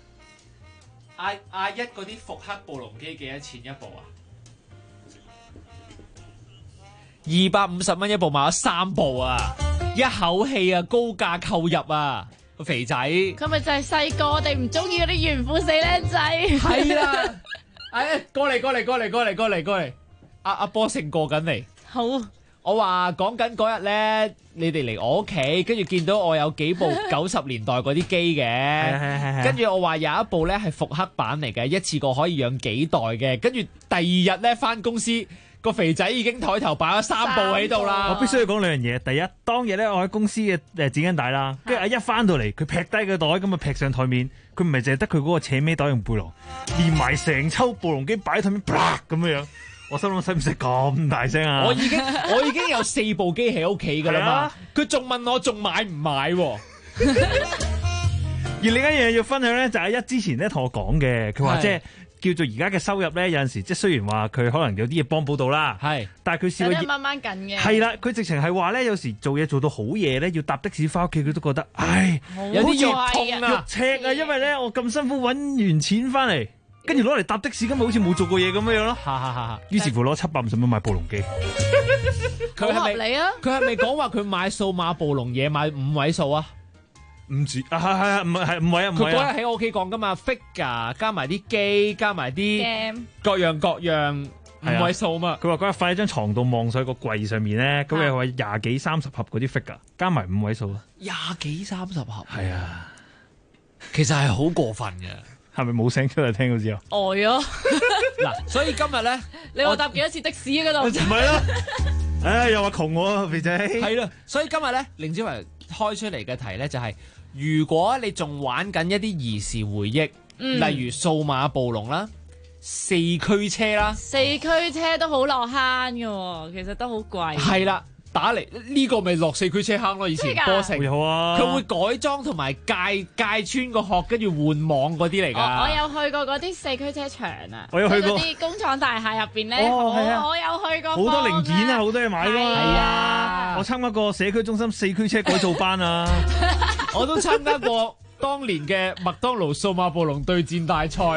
阿一嗰啲復刻暴龍機幾多錢一部啊？250蚊一部，買咗3部啊！一口氣啊，高價購入啊！個肥仔， 佢咪就係細個，我哋唔中意嗰啲炫富死僆仔。 係啦，過嚟，阿波成過緊嚟。 好， 我話講緊嗰日咧，你哋嚟我屋企，跟住見到我有幾部90年代嗰啲機嘅，跟住我話有一部咧係復刻版嚟嘅，一次過可以養幾代嘅，跟住第二日咧翻公司。個肥仔已經台頭擺咗3部喺度啦！ 我必須要講2樣嘢。第一，當日咧我喺公司嘅剪緊帶啦，跟住阿一翻到嚟，佢劈低個袋咁啊劈上台面，佢唔係淨係得佢嗰個扯尾袋用背囊，連埋成抽暴龍機擺喺台面，啪咁樣樣。我心諗使唔使咁大聲啊？ 我已經有4部機喺屋企㗎啦嘛，佢仲問我仲買唔買喎？ 而另一樣嘢要分享咧，就係一之前咧同我講嘅，佢話即係。叫做而家嘅收入咧，有陣時即係雖然話佢可能有啲嘢幫補到啦，係，但係佢試過慢慢緊嘅。 係啦，佢直情係話咧，有時做嘢做到好夜咧，要搭的士翻屋企，佢都覺得，唉， 有啲肉痛啊， 肉赤啊，因為咧我咁辛苦揾完錢翻嚟，跟住攞嚟搭的士，根本好似冇做過嘢咁樣咯。於是乎攞750蚊買暴龍機。 佢合理啊！ 佢係咪講話佢買數碼暴龍嘢買5位數啊？ 唔知啊，係唔係5位啊？ 佢嗰日喺我屋企講噶嘛 ，figure 加埋啲機，加埋啲各樣5位數嘛。 佢話嗰日瞓喺張床度望上個櫃上面咧，咁又話20幾30盒嗰啲 figure，加埋5位數啊。 20幾30盒， 係啊， 其實係好過分嘅。 係咪冇聲出嚟聽到之後？ 呆咗嗱，所以今日咧， 你話搭幾多次的士嗰度？ 唔係啦，唉，又話窮我肥仔。 係啦，所以今日咧，凌子維開出嚟嘅題咧就係。如果你仲玩緊一啲兒時回憶，例如數碼暴龍啦、4驅車啦 ，4驅車都好落坑嘅，其實都好貴。 係啦，打嚟呢個咪落4驅車坑咯，以前波城有啊， 佢會改裝同埋界穿個殼，跟住換網嗰啲嚟㗎。 我有去過嗰啲4驅車場啊， 我有去過嗰啲工廠大廈入邊咧，我有去過， 好多零件啊，好多嘢買㗎。係啊，我參加過社區中心4驅車改造班啊。 我都參加過當年嘅麥當勞數碼暴龍對戰大賽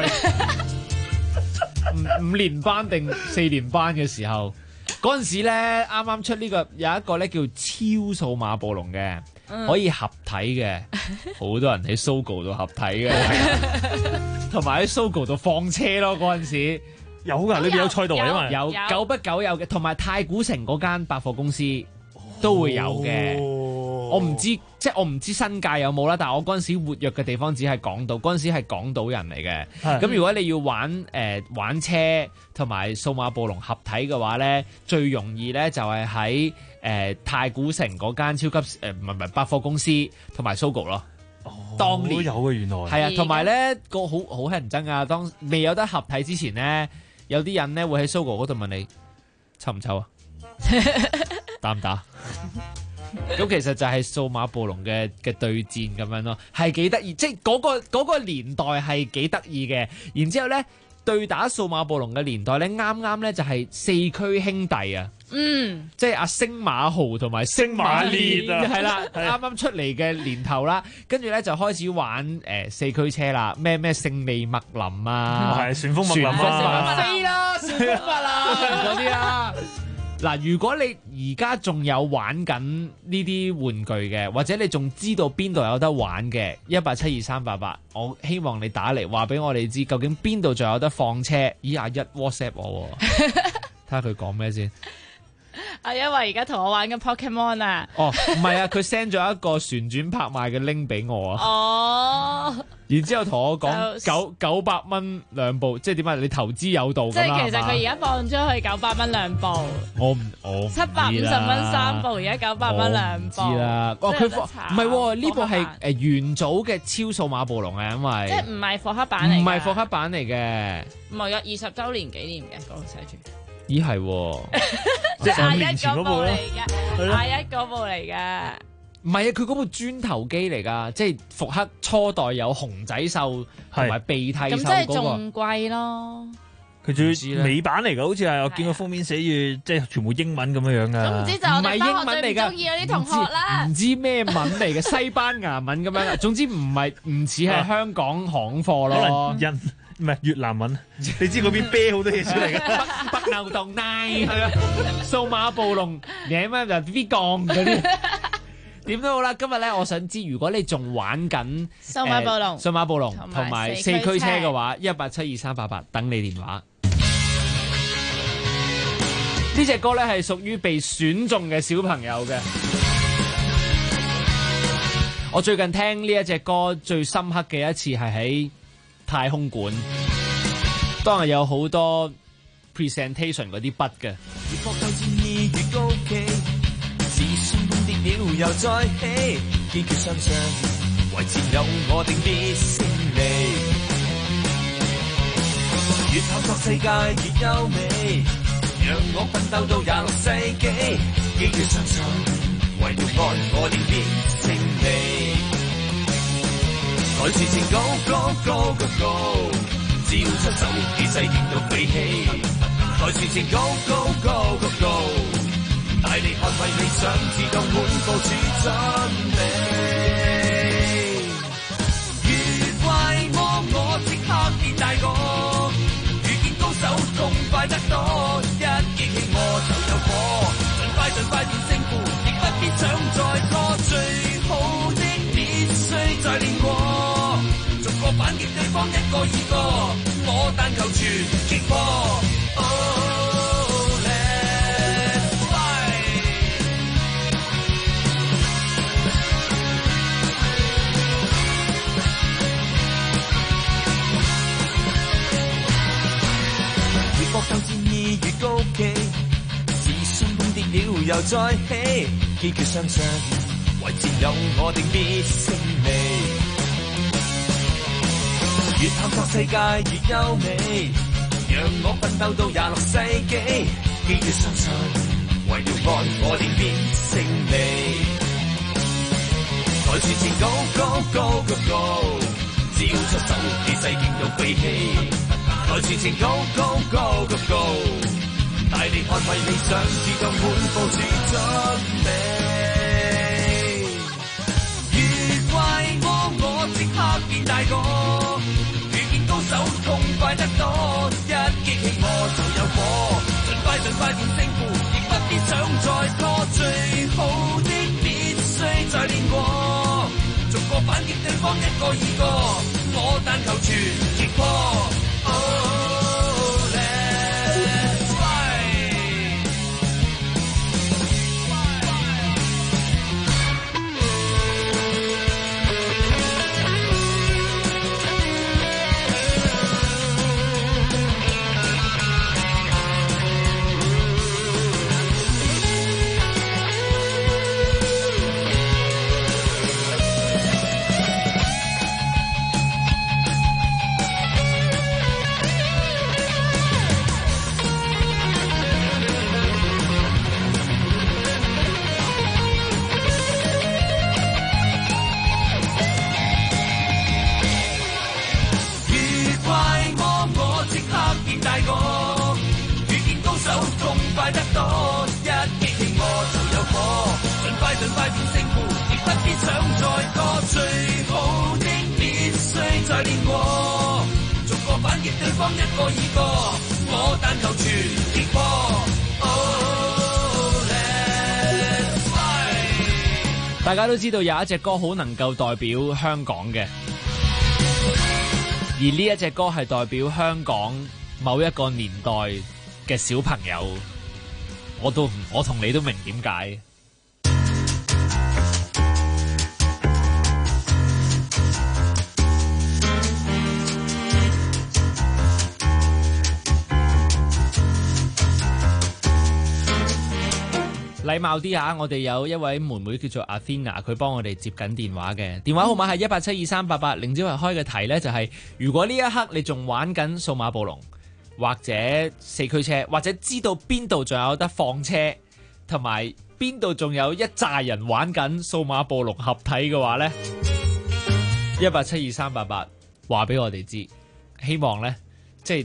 ，5年班定4年班嘅時候，嗰陣時咧啱啱出呢個有一個咧叫超數碼暴龍嘅，可以合體嘅，好多人喺 Sogo 度合體嘅，同埋喺 Sogo 度放車咯。嗰陣時有㗎，裏邊有賽道啊嘛， 有久不久有嘅，同埋太古城嗰間百貨公司都會有嘅。我唔知，即係我唔知新界有冇啦，但係我嗰陣時活躍嘅地方只係港島，嗰陣時係港島人嚟嘅。咁如果你要玩車同埋數碼暴龍合體嘅話咧，最容易咧就係喺太古城嗰間超級唔係百貨公司同埋 Sogo 咯。當年有嘅原來係啊，同埋咧個好乞人憎啊！當未有得合體之前咧，有啲人咧會喺 Sogo 嗰度問你抽唔抽啊？打唔打？咁其實就係數碼暴龍嘅對戰咁樣咯，係幾得意，即係嗰個年代係幾得意嘅。然之後咧，對打數碼暴龍嘅年代咧，啱啱咧就係4驅兄弟啊，即係阿星馬豪同埋星馬烈啊，係啦，啱啱出嚟嘅年頭啦，跟住咧就開始玩4驅車啦，咩勝利麥林啊， 係旋風麥林啊， 飛啦，旋風麥林嗰啲啦。嗱，如果你而家仲有玩緊呢啲玩具嘅，或者你仲知道邊度有得玩嘅，1872388，我希望你打嚟話俾我哋知，究竟邊度仲有得放車？咦，阿一 WhatsApp 我，睇下佢講咩先。 因為而家同我玩緊 Pokemon 啊。 哦，唔係啊，佢 send 咗一個旋轉拍賣嘅 link 俾我啊。 哦。 然之後同我講900蚊2部，即係點啊？你投資有道㗎啦。 即係其實佢而家放咗去900蚊2部。 我 750蚊3部，而家900蚊2部。 知啦。哦，佢唔係喎，呢部係元祖嘅超數碼暴龍啊，因為即係唔係復刻版嚟。 唔係復刻版嚟嘅。 唔係啊，20週年紀念嘅嗰度寫住。 咦係喎， 即係5年前嗰部咯， 亞一嗰部嚟嘅。 唔係啊，佢嗰部磚頭機嚟㗎，即係復刻初代有熊仔獸同埋鼻涕獸嗰個。 咁即係仲貴咯。 佢最美版嚟㗎，好似係我見個封面寫住即係全部英文咁樣樣㗎。 咁唔知就我哋翻學最唔中意嗰啲同學啦。 唔知咩文嚟嘅，西班牙文咁樣。總之唔似係香港行貨咯。 可能唔係越南文，你知嗰邊啤好多嘢出嚟嘅。 北牛洞奶係啊，數碼暴龍，你咩就 V 槓嗰啲。點都好啦，今日咧，我想知如果你仲玩緊數碼暴龍同埋四驅車嘅話，1872388等你電話。呢隻歌咧係屬於被選中嘅小朋友嘅。我最近聽呢一隻歌最深刻嘅一次係喺太空館，當日有好多 presentation 嗰啲筆嘅。 自信碰跌了又再起，堅決相信為前有我定必勝利。越探索世界越優美，讓我奮鬥到26世紀。堅決相信為了愛我定必勝利。來前程 go go go go go， 只要出手氣勢勁到飛起。來前程 go go go go go，大力捍衛理想，自動滿部署準備。越怪我即刻變大個，遇見高手痛快得多，一激氣我就有火，盡快變勝負，亦不必想再拖，最好的必須再練過，逐個反擊對方一個二個，我但求全擊破。搏鬥戰意越高企，自信碰跌了又再起，堅決相信為前有我定必勝利。越探索世界越優美，讓我奮鬥到26世紀，堅決相信為了愛我定必勝利。來前程 go go go go go， 只要出手氣勢勁到飛起。來前程 go go go go go， 大力捍衛理想，自動滿部署準備。越怪我即刻變大個，遇見高手痛快得多，一激氣我就有火，盡快變勝負，亦不必想再拖，最好的必須再練過，逐個反擊對方一個二個，我但求全擊破。 大家都知道有一隻歌好能夠代表香港嘅，而呢一隻歌係代表香港某一個年代嘅小朋友，我同你都明點解。禮貌啲啊！我哋有一位妹妹叫做 Athena， 佢幫我哋接緊電話嘅，電話號碼係1872388。凌朝日開嘅題呢就係：如果呢一刻你仲玩緊數碼暴龍或者四驅車，或者知道邊度仲有得放車，同埋邊度仲有一紮人玩緊數碼暴龍合體嘅話呢，1872388話俾我哋知。希望呢，即係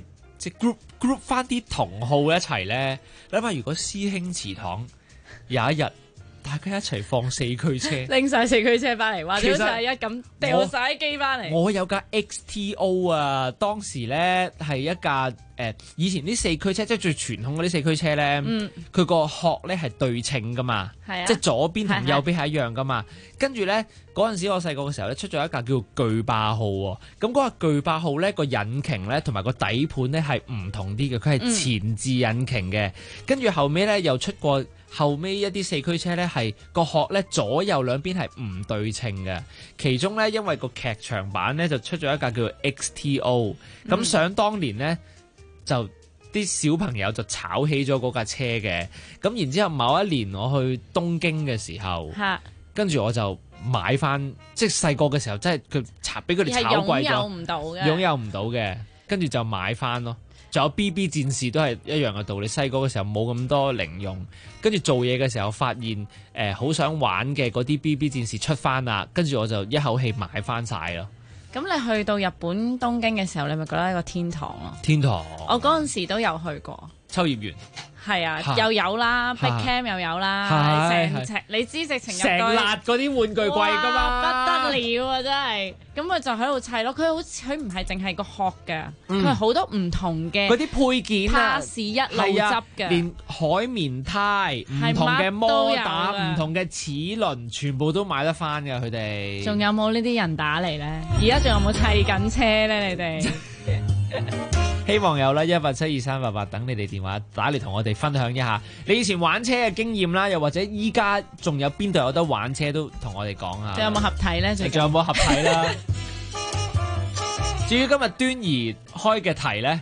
即係 group 翻啲同好一齊咧。諗下如果師兄祠堂有一日大家一齊放四驅車， 拎晒四驅車翻嚟，或者好似係一咁掉晒機翻嚟。 我有架 XTO 啊，當時咧係一架以前啲四驅車，即係最傳統嗰啲四驅車咧，佢個殼咧係對稱噶嘛，即係左邊同右邊係一樣噶嘛。跟住咧嗰陣時我細個嘅時候咧出咗一架叫巨霸號喎，咁嗰架巨霸號咧個引擎咧同埋個底盤咧係唔同啲嘅，佢係前置引擎嘅。跟住後尾咧又出過。後尾一啲四驅車咧係個殼咧左右兩邊係唔對稱嘅，其中咧因為個劇場版咧就出咗一架叫做 XTO，咁想當年咧就啲小朋友就炒起咗嗰架車嘅，咁然之後某一年我去東京嘅時候，跟住我就買翻，即係細個嘅時候真係佢俾佢哋炒貴咗，擁有唔到嘅，跟住就買翻咯。仲有 BB 戰士都係一樣嘅道理，細個嘅時候冇咁多零用，跟住做嘢嘅時候發現好想玩嘅嗰啲 BB 戰士出翻啦，跟住我就一口氣買翻晒咯。 咁你去到日本東京嘅時候，你咪覺得一個天堂咯？ 天堂， 我嗰陣時都有去過。 秋葉原。 係啊，又有啦 ，Big Cam 又有啦，成程你知直情成辣嗰啲玩具櫃噶嘛， 不得了啊！真係，咁佢就喺度砌咯。佢唔係淨係個殼嘅，佢係好多唔同嘅嗰啲配件啊， 是一路執嘅， 連海綿胎、唔同嘅摩打、唔同嘅齒輪，全部都買得翻㗎佢哋。 仲有冇呢啲人打嚟咧？而家仲有冇砌緊車咧？你哋？ 希望有啦，1872388等你哋電話打嚟同我哋分享一下你以前玩車嘅經驗啦，又或者依家仲有邊度有得玩車都同我哋講下。 仲有冇合體咧？ 仲有冇合體啦？至於今日端儀開嘅題咧，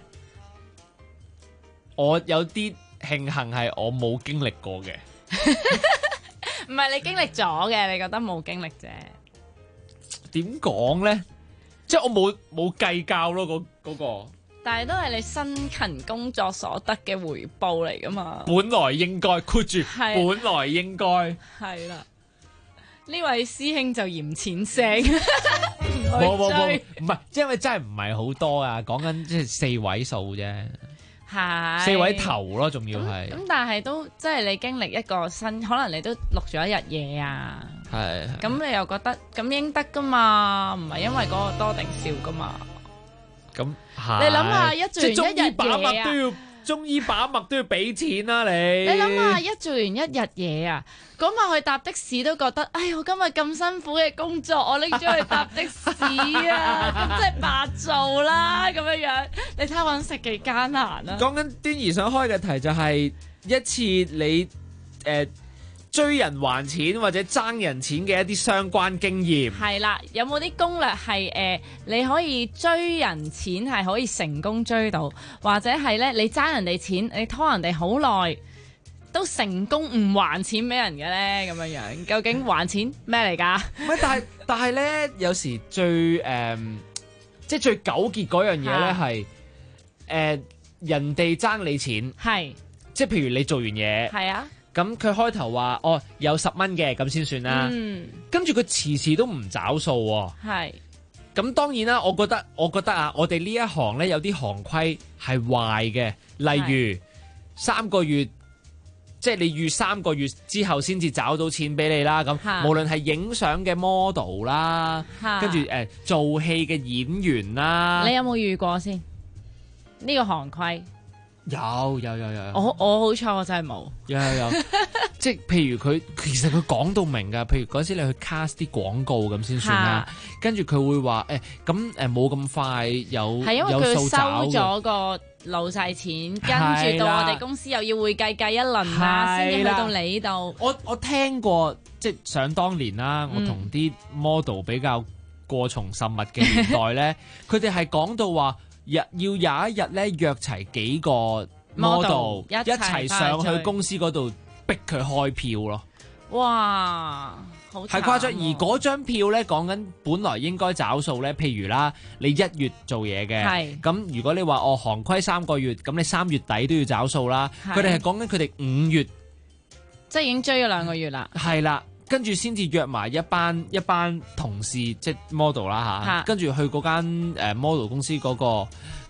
我有啲慶幸係我冇經歷過嘅。 唔係你經歷咗嘅，你覺得冇經歷啫？ 點講咧？即係我冇計較咯，嗰個。 但係都係你辛勤工作所得嘅回報嚟噶嘛？ 本來應該括住，本來應該係啦。呢位師兄就嫌錢聲， 冇，唔係，因為真係唔係好多啊，講緊即係4位數啫， 係 4位頭咯，仲要係。 咁但係都即係你經歷一個新，可能你都錄咗一日嘢啊。 係。 咁你又覺得咁應得噶嘛？唔係因為嗰個多定少噶嘛？ 咁你諗下一做完一日嘢啊， 中醫把脈都要俾錢啦，你諗下一做完一日嘢啊，嗰晚去搭的士都覺得，哎呀，我今日咁辛苦嘅工作，我拎咗去搭的士啊，咁真係白做啦，咁樣樣，你睇下搵食幾艱難啊！ 講緊端儀想開嘅題就係一次你追人還錢或者爭人錢嘅一啲相關經驗。 係啦，有冇啲攻略係你可以追人錢係可以成功追到，或者係咧你爭人哋錢，你拖人哋好耐都成功唔還錢俾人嘅咧？咁樣樣究竟還錢咩嚟㗎？ 唔係，但係咧有時最即係最糾結嗰樣嘢咧係人哋爭你錢， 係即係譬如你做完嘢， 係啊。 咁佢開頭話有10蚊嘅咁先算啦，跟住佢遲都唔找數喎。 係， 咁當然啦，我覺得啊，我哋呢一行咧有啲行規係壞嘅，例如3個月，即係你預3個月之後先至找到錢俾你啦。咁無論係影相嘅 model 啦，跟住做戲嘅演員啦， 你有冇遇過先？呢個行規？ 有， 我好彩，我真係冇。 有，即係譬如其實佢講到明㗎，譬如嗰時你去 cast 啲廣告咁先算啦，跟住佢會話咁冇咁快有因為佢收咗個老細錢，跟住到我哋公司又要會計一輪啦，先至去到你度。 我聽過，即係想當年啦，我同啲 model 比較過從甚密嘅年代咧，佢哋係講到話。要有一日咧約齊幾個 model 一齊上去公司嗰度逼佢開票咯。 哇，好係誇張。而嗰張票咧講緊本來應該找數咧，譬如啦，你1月做嘢嘅，咁如果你話行規3個月，咁你3月底都要找數啦。佢哋係講緊佢哋5月， 即係已經追咗2個月啦。 係啦。跟住先至約埋一班同事，即係 model 啦嚇，跟住去嗰間model 公司嗰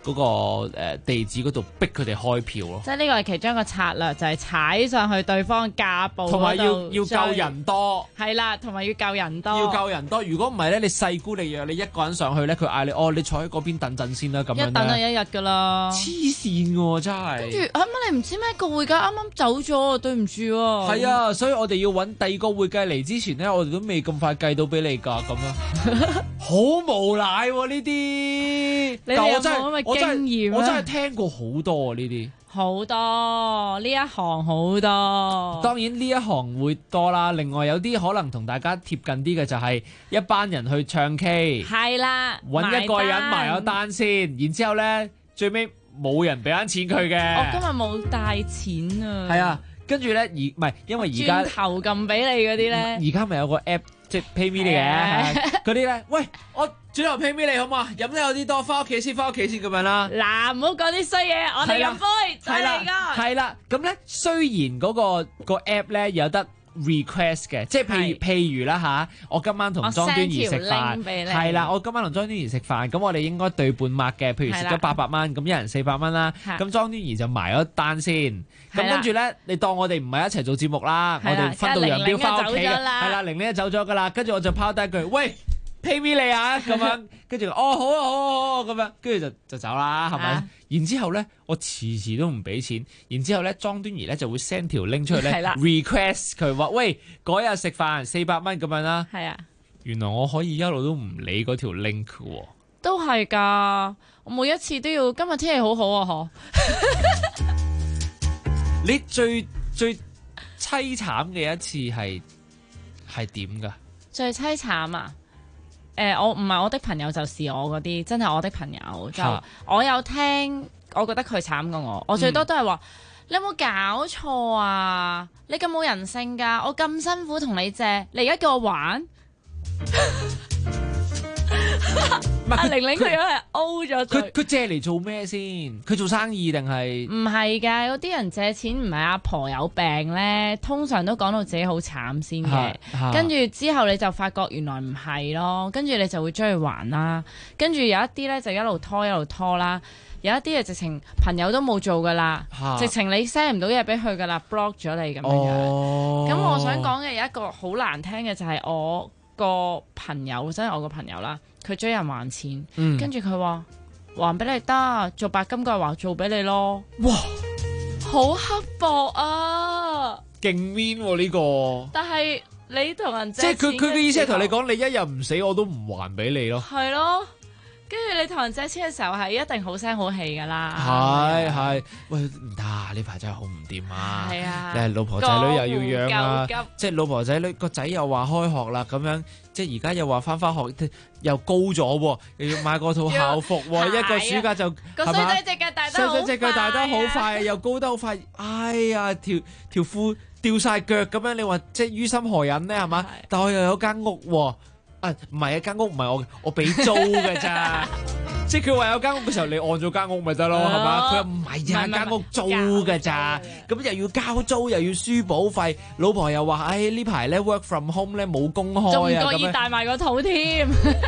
嗰個地址嗰度逼佢哋開票咯。 即係呢個係其中一個策略，就係踩上去對方架步嗰度， 同埋要夠人多。 係啦，同埋要夠人多。 要夠人多，如果唔係咧，你細估你約你一個人上去咧，佢嗌你你坐喺嗰邊等陣先啦，咁樣一等就一日㗎啦。 黐線喎，真係。 跟住你唔知咩個會計啱啱走咗，對唔住喎。 係啊，所以我哋要揾第二個會計嚟之前咧，我哋都未咁快計到俾你㗎，咁樣好無賴喎呢啲。 你哋有冇咁嘅經驗？ 我真係聽過好多呢啲。 好多呢一行好多， 當然呢一行會多啦。另外有啲可能同大家貼近啲嘅就係一班人去唱 K， 係啦， 揾一個人埋咗單先，然之後咧最尾冇人俾翻錢佢嘅。 我今日冇帶錢啊。 係啊，跟住咧唔係因為而家轉頭撳俾你嗰啲咧， 而家咪有個 app 即係 PayMe 嚟嘅，嗰啲咧，喂我轉頭 PayMe 你好嘛？飲得有啲多，翻屋企先咁樣啦。 嗱，唔好講啲衰嘢，我哋飲杯再嚟㗎。 係啦，咁咧雖然嗰個 app 咧有得 request 嘅，即係譬如啦嚇，我今晚同莊端儀食飯，係啦，我今晚同莊端儀食飯，咁我哋應該對半麥嘅，譬如食咗800蚊，咁一人400蚊啦，咁莊端儀就埋咗單先，咁跟住咧，你當我哋唔係一齊做節目啦，我哋分道揚鑣翻屋企嘅，係啦，玲玲走咗噶啦，跟住我就拋低一句，喂，pay me 你啊，咁樣，跟住好啊好啊咁樣，跟住就走啦，係咪？然之後咧，我遲都唔俾錢，然之後咧，莊端儀咧就會 send 條 link 出去咧 ，request 佢話，喂，嗰日食飯400蚊咁樣啦。 係啊， 原來我可以一路都唔理嗰條 link 喎。 都係㗎，我每一次都要。今日天氣好好啊，嗬。 你最凄慘嘅一次係點㗎？ 最凄慘啊！我唔係我的朋友就是我嗰啲，真係我的朋友就我有聽，我覺得佢慘過我。我最多都係話，你有冇搞錯啊？你咁冇人性㗎！我咁辛苦同你借，你而家叫我還？阿玲玲佢樣係 O 咗嘴。 佢借嚟做咩先？佢做生意定係？ 唔係㗎，有啲人借錢唔係阿婆有病咧，通常都講到自己好慘先嘅。跟住之後你就發覺原來唔係咯，跟住你就會追佢還啦。跟住有一啲咧就一路拖啦，有一啲係直情朋友都冇做㗎啦，直情你 send 唔到嘢俾佢㗎啦 ，block 咗你咁樣。咁我想講嘅有一個好難聽嘅就係我個朋友，真係我個朋友啦。佢追人還錢，跟住佢話還俾你得，做白金嘅話做俾你咯。哇，好刻薄啊！ 勁 mean 喎呢個。 但係你同人借錢， 即係佢嘅意思係同你講，你一日唔死我都唔還俾你咯。 係咯。跟住你同人借錢嘅時候係一定好聲好氣噶啦。 係，喂唔得啊！呢排真係好唔掂啊！ 係啊， 你老婆仔女又要養啊，即係老婆仔女個仔又話開學啦，咁樣即係而家又話翻學又高咗喎，又要買嗰套校服喎，一個暑假就個衰仔隻腳大得好快， 隻腳大得好快，又高得好快，哎呀條褲掉晒腳咁樣，你話即係於心何忍呢？係嘛？但我又有間屋喎。唔係啊，間屋唔係我俾租嘅咋，即係佢話有間屋嘅時候，你按咗間屋咪得咯，係嘛？佢話唔係啊，間屋租嘅咋，咁又要交租又要輸保費，老婆又話，呢排咧 work from home 咧冇公開啊， 仲唔覺意帶埋個肚添，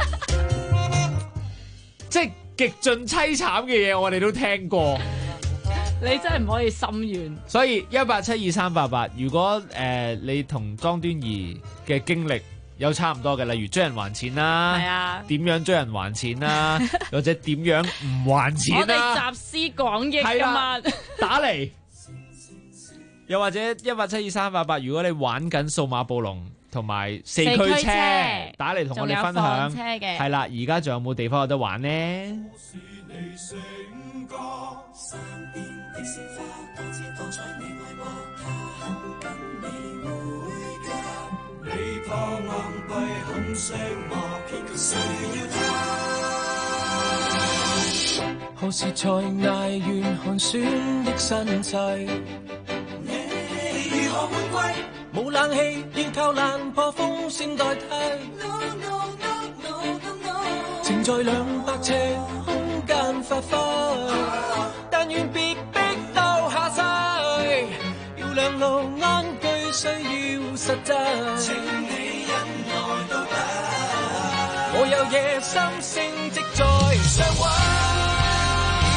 即係極盡凄慘嘅嘢，我哋都聽過。 你真係唔可以心軟。 所以1872388，如果你同莊端儀嘅經歷有差唔多嘅，例如追人還錢啦， 係啊， 點樣追人還錢啦，或者點樣唔還錢啦， 我哋集思廣益㗎嘛， 打嚟，又或者1872388，如果你玩緊數碼暴龍同埋4驅車，打嚟同我哋分享，係啦，而家仲有冇地方有得玩呢？ 你怕硬幣很寂寞，偏卻需要他。何時才捱完寒酸的身際？你如何換季？冇冷氣，要靠爛破風扇代替。情在200尺空間發揮，但願別逼到下世。要兩路安居，需要實際。請你忍耐到底。我有野心升職在上位。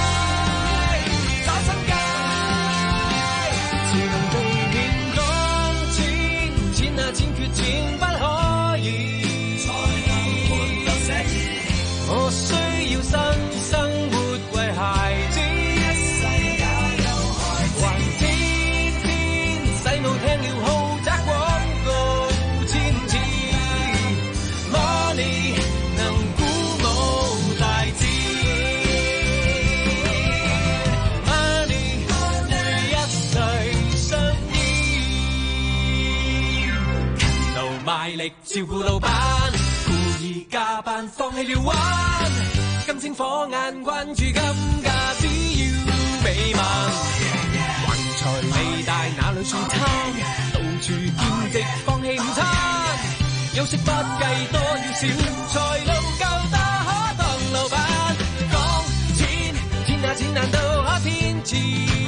力照顧老闆，故意加班放棄了玩，金睛火眼關注金價，只要美漫。橫財未大哪裏算貪，到處兼職放棄午餐，休息不計多要少，才能夠打可當老闆。講錢，天下錢難道可天賜？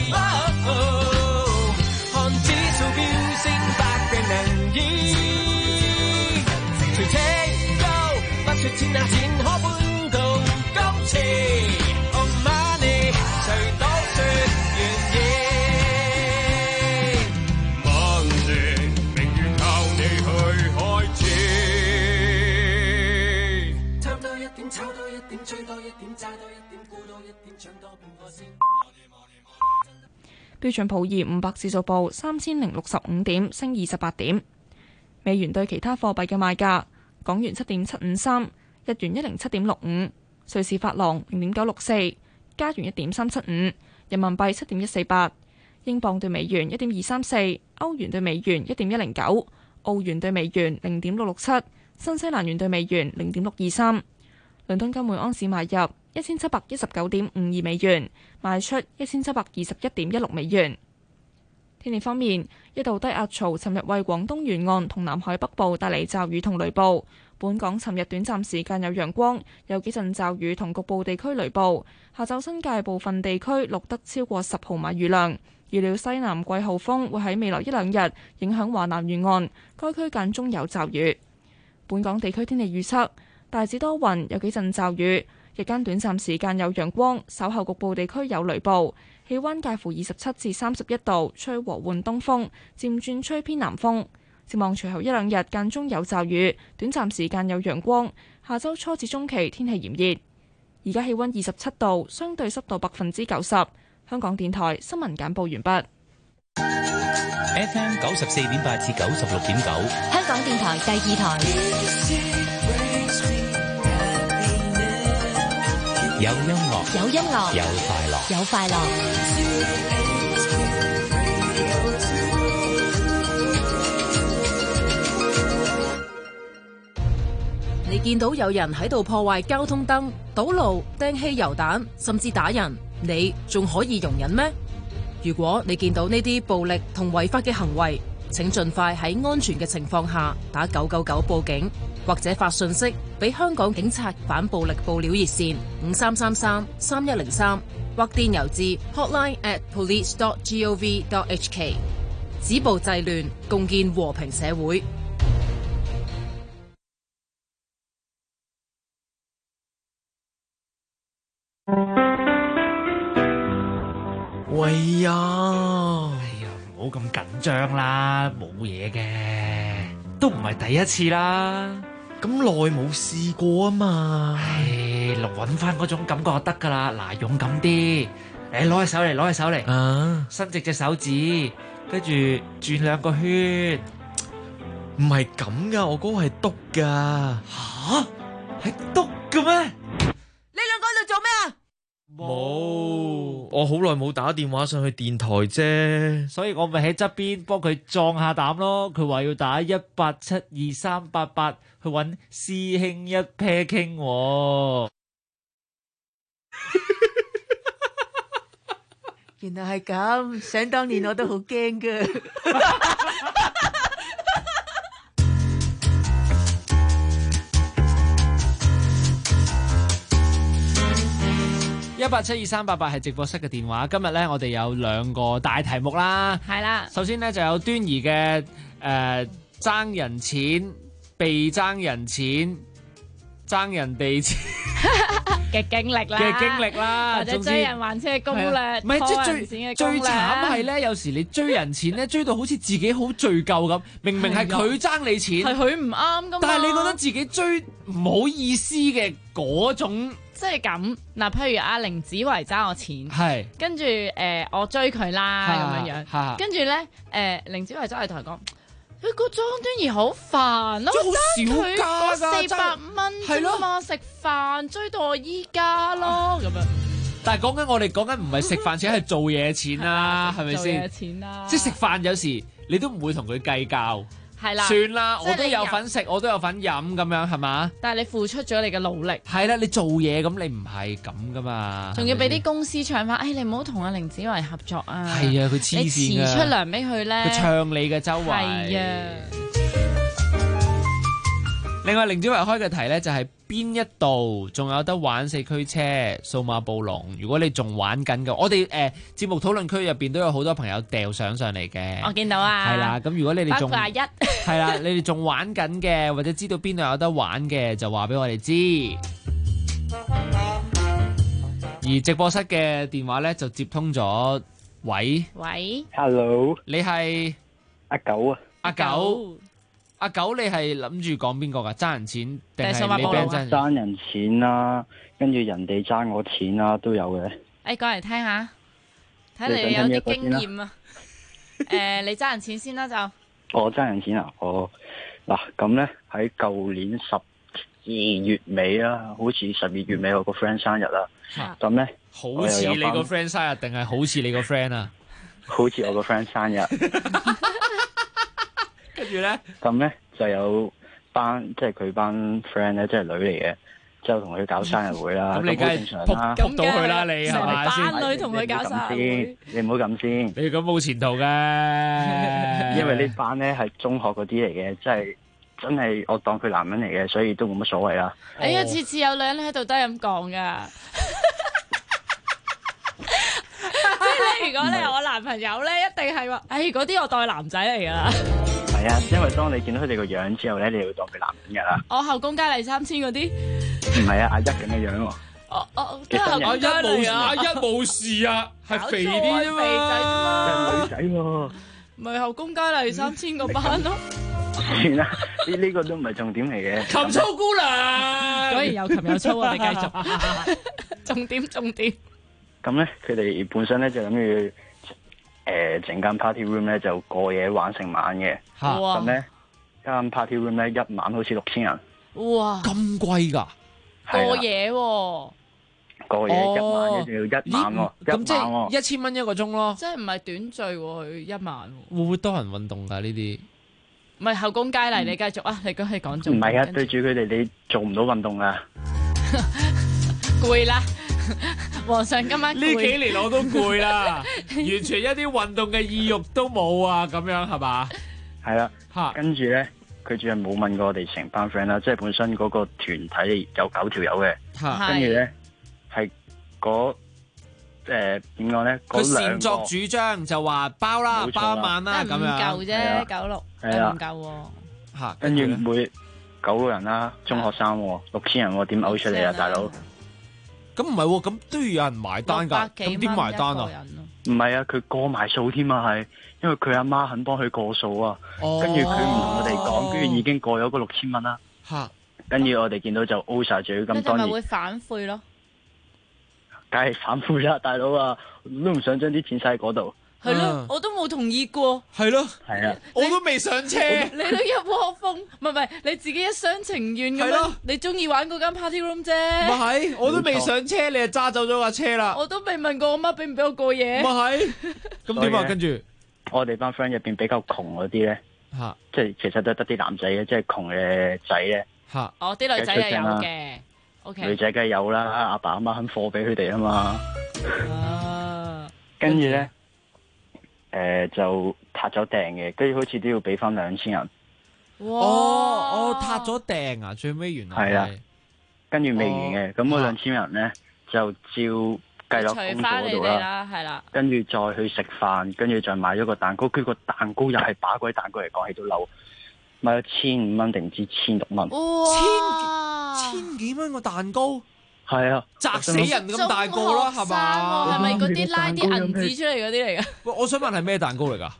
看指數飆升，百病能醫。隨清高，不說錢那錢可搬到今次。Oh money，誰都說願意。Money，明願靠你去開始。貪多一點，炒多一點，追多一點，揸多一點，沽多一點，搶多半個先。 標準普爾500指數報3065點，升28點。美元對其他貨幣嘅賣價：港元7.753，日元107.65，瑞士法郎0.964，加元1.375，人民幣7.148，英鎊對美元1.234，歐元對美元1.109，澳元對美元0.667，新西蘭元對美元0.623。倫敦金每盎司買入1719.52美元，賣出1721.16美元。天氣方面，一道低壓槽尋日為廣東沿岸同南海北部帶嚟驟雨同雷暴。本港尋日短暫時間有陽光，有幾陣驟雨同局部地區雷暴。下晝新界部分地區錄得超過10毫米雨量。預料西南季候風會喺未來1-2日影響華南沿岸，該區間中有驟雨。本港地區天氣預測大致多雲，有幾陣驟雨。日間短暫時間有陽光，稍後局部地區有雷暴，氣溫介乎27至31度，吹和緩東風，漸轉吹偏南風。展望隨後1-2日間中有驟雨，短暫時間有陽光。下周初至中期天氣炎熱。而家氣溫27度，相對濕度90%。香港電台新聞簡報完畢。 FM 94.8至96.9， 香港電台第2台。 有音樂， 有音樂， 有快樂， 有快樂。 你見到有人喺度破壞交通燈、堵路、掟汽油彈，甚至打人，你仲可以容忍咩？如果你見到呢啲暴力同違法嘅行為，請盡快喺安全嘅情況下打999報警，或者發信息俾香港警察反暴力報料熱線5333-3103，或電郵至 hotline@police.gov.hk。止暴制亂，共建和平社會。 喂呀，唔好咁緊張啦，冇嘢嘅，都唔係第一次啦。 咁耐冇試過啊嘛， 揾翻嗰種感覺就得噶啦。嗱，勇敢啲，攞隻手嚟，攞隻手嚟，伸直隻手指，跟住轉2個圈。 唔係咁噶，我嗰個係篤噶。 吓？係篤嘅咩？ 你兩個喺度做咩啊？ 冇，我好耐冇打電話上去電台啫， 所以我咪喺側邊幫佢壯下膽咯。佢話要打1872388去搵師兄一 pair 傾。 原來係咁，想當年我都好驚噶。 1872388係直播室嘅電話。今日咧，我哋有2個大題目啦。 係啦， 首先咧就有端儀嘅爭人錢、被爭人錢、爭人哋錢嘅經歷啦，或者追人還錢嘅攻略， 唔係即係最慘係咧，有時你追人錢咧，追到好似自己好罪疚咁，明明係佢爭你錢， 係佢唔啱噶嘛， 但係你覺得自己追唔好意思嘅嗰種。 即係咁嗱，譬如阿凌子維爭我錢， 係跟住我追佢啦咁樣樣，跟住咧凌子維走嚟同佢講，佢個莊端儀好煩咯，爭佢嗰400蚊啫嘛，食飯追到我依家咯咁樣。 但係我哋講緊唔係食飯錢，係做嘢錢啦，係咪先？ 做嘢錢啦， 即係食飯有時你都唔會同佢計較。 係啦， 算啦， 即係我都有你份食，我都有份飲咁樣係嘛？ 但係你付出咗你嘅努力， 係啦，你做嘢咁你唔係咁噶嘛？ 仲要俾啲公司唱翻，你唔好同阿凌子維合作啊！ 係啊，佢黐線㗎， 你遲出糧俾佢咧， 佢唱你嘅周圍。 係啊。 另外，凌子維開嘅題呢，就係邊一度仲有得玩四驅車、數碼暴龍？如果你仲玩緊嘅，我哋節目討論區入邊都有好多朋友掉相上嚟嘅。 我見到啊， 係啦，咁如果你哋仲 21 係啦，你哋仲玩緊嘅，或者知道邊度有得玩嘅，就話俾我哋知。而直播室嘅電話呢，就接通咗，喂 ，Hello， 你係阿九啊， 阿九，你係諗住講邊個㗎？爭人錢定係你俾人爭？ 爭人錢啦，跟住人哋爭我錢啦，都有嘅。 講嚟聽下，睇嚟你有啲經驗啊。你爭人錢先啦就。 我爭人錢啊！嗱咁咧喺舊年12月尾啦，好似12月尾我個 friend 生日啦。咁咧好似你個 friend 生日定係好似你個 friend 啊？ 好似我個 friend 生日。 跟住咧， 咁咧就有即係佢班 friend 咧，即係女嚟嘅，就同佢搞生日會啦。 咁你梗係正常啦， 撲到佢啦，你係咪先？ 班女同佢搞生日會， 你唔好咁先。 你咁冇前途嘅， 因為呢班咧係中學嗰啲嚟嘅，即係真係我當佢男人嚟嘅，所以都冇乜所謂啦。 哎呀，次次有女人喺度都係咁講噶。即係咧，如果你係我男朋友咧，一定係話，嗰啲我當係男仔嚟噶啦。 係啊，因為當你見到佢哋個樣之後咧，你要當佢男人噶啦。 我後宮佳麗3000嗰啲， 唔係啊，阿一咁嘅樣喎。 阿一冇事啊，係肥啲啫嘛， 女仔喎。 咪後宮佳麗3000個班咯。 算啦，呢個都唔係重點嚟嘅。 琴操姑娘， 果然有琴有操，我哋繼續。重點。 咁咧，佢哋本身咧就諗住整間 party room 咧就過夜玩成晚嘅。咁咧間 party room 咧一晚好似6000人。 哇！ 咁貴㗎？ 過夜喎。 過夜一晚，一定要一晚喎。 咁即係1000蚊一個鐘咯。 即係唔係短聚喎？佢一晚。 會唔會多人運動㗎呢啲？ 唔係後宮佳麗，你繼續啊！你講做。 唔係啊，對住佢哋你做唔到運動啊。 攰啦。皇上今晚呢幾年我都攰啦，完全一啲運動嘅意欲都冇啊，咁樣係嘛？ 係啦，跟住咧，佢仲係冇問過我哋成班 friend 啦，即係本身嗰個團體有9條友嘅，跟住咧係點講咧？ 佢擅作主張就話包啦，包一晚啦，咁樣唔夠啫，96 係啊， 唔夠喎。跟住每9個人啦，中學生6000人，點嘔出嚟啊，大佬？ 咁唔係喎，咁都要有人埋單㗎，咁點埋單啊？ 唔係啊，佢過埋數添啊，係因為佢阿媽肯幫佢過數啊。跟住佢唔同我哋講，跟住已經過咗個6000蚊啦。跟住我哋見到就 O 晒嘴，咁當然咪會反悔咯。 梗係反悔啦，大佬啊，都唔想將啲錢使喺嗰度。 係咯，我都冇同意過。 係咯， 係啊， 我都未上車。 你都一窩蜂，唔係你自己一廂情願咁樣。你中意玩嗰間 party room 啫。 咪係，我都未上車，你就揸走咗架車啦。 我都未問過我媽俾唔俾我過夜。 咪係，咁點啊？跟住我哋班 friend 入邊比較窮嗰啲咧，即係其實都係得啲男仔嘅，即係窮嘅仔咧。 啲女仔又有嘅。OK。 女仔梗係有啦，阿爸阿媽肯貨俾佢哋啊嘛。跟住咧。就撻咗訂嘅，跟住好似都要俾翻2000人。 我撻咗訂啊，最尾原來係啦，跟住未完嘅，咁嗰2000人咧就照計落公數嗰度啦， 係啦， 跟住再去食飯，跟住再買咗個蛋糕，佢個蛋糕又係把鬼蛋糕嚟講起都嬲，買咗1500蚊定唔知1600蚊， 千幾蚊個蛋糕。 係啊， 砸死人咁大個啦，係嘛？ 係咪嗰啲拉啲銀紙出嚟嗰啲嚟噶？ 喂，我想問係咩蛋糕嚟噶？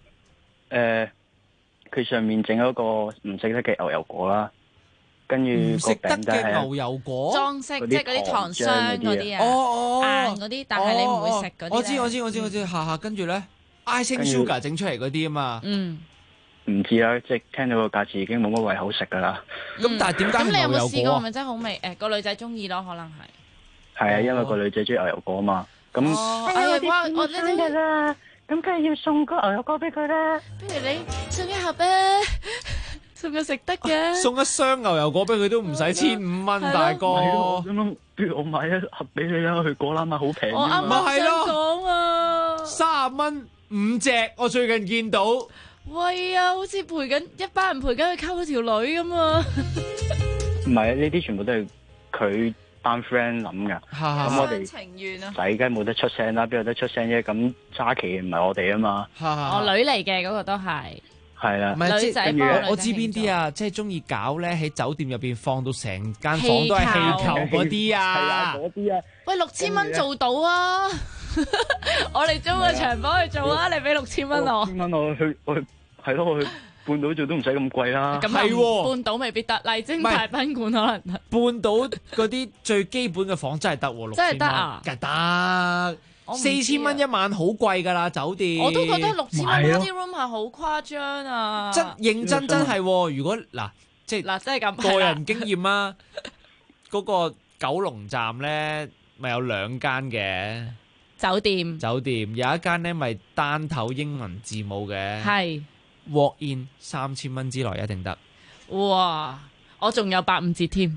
佢上面整咗個唔識得嘅牛油果啦，跟住唔識得嘅牛油果裝飾，即係嗰啲糖霜嗰啲啊，硬嗰啲，但係你唔會食嗰啲。 我知，下跟住咧 icing sugar 整出嚟嗰啲啊嘛。 唔知啦，即係聽到個價錢已經冇乜胃口食噶啦。 咁但係點解咁你有冇試過？係咪真係好味？個女仔中意咯，可能係。係啊，因為個女仔中意牛油果啊嘛。咁我生日啦， 咁梗係要送個牛油果俾佢啦。 不如你送一盒啊！ 送個食得嘅， 送一箱牛油果俾佢都唔使1500蚊，大哥。 我想諗，不如我買一盒俾你啦，去果欄買好平。 我啱啱想講啊 ，30蚊5隻，我最近見到。 喂啊，好似陪緊一班人陪緊佢溝條女咁啊！ 唔係啊，呢啲全部都係佢班 friend 諗噶。咁我哋情願啊， 仔梗係冇得出聲啦，邊有得出聲啫？咁揸旗唔係我哋啊嘛。 我女嚟嘅嗰個都係。 係啦， 唔係女仔我知邊啲啊，即係中意搞咧喺酒店入邊放到成間房都係氣球嗰啲啊， 係啊嗰啲啊。 喂，6000蚊做到啊！我哋租個長房去做啊！你俾6000蚊我 ，6000蚊我去係咯，我去半島做都唔使咁貴啦。 咁係半島未必得，麗晶大賓館可能得。 半島嗰啲最基本嘅房真係得喎， 真係得啊， 梗係得。4000蚊一晚好貴㗎啦，酒店。 我都覺得6000蚊 party room 係好誇張啊！ 認真係，如果嗱即係真係咁個人經驗啊，嗰個九龍站咧咪有2間嘅酒店， 有一間咧咪單頭英文字母嘅， 係 walk in 3000蚊之內一定得。 哇！我仲有85折添。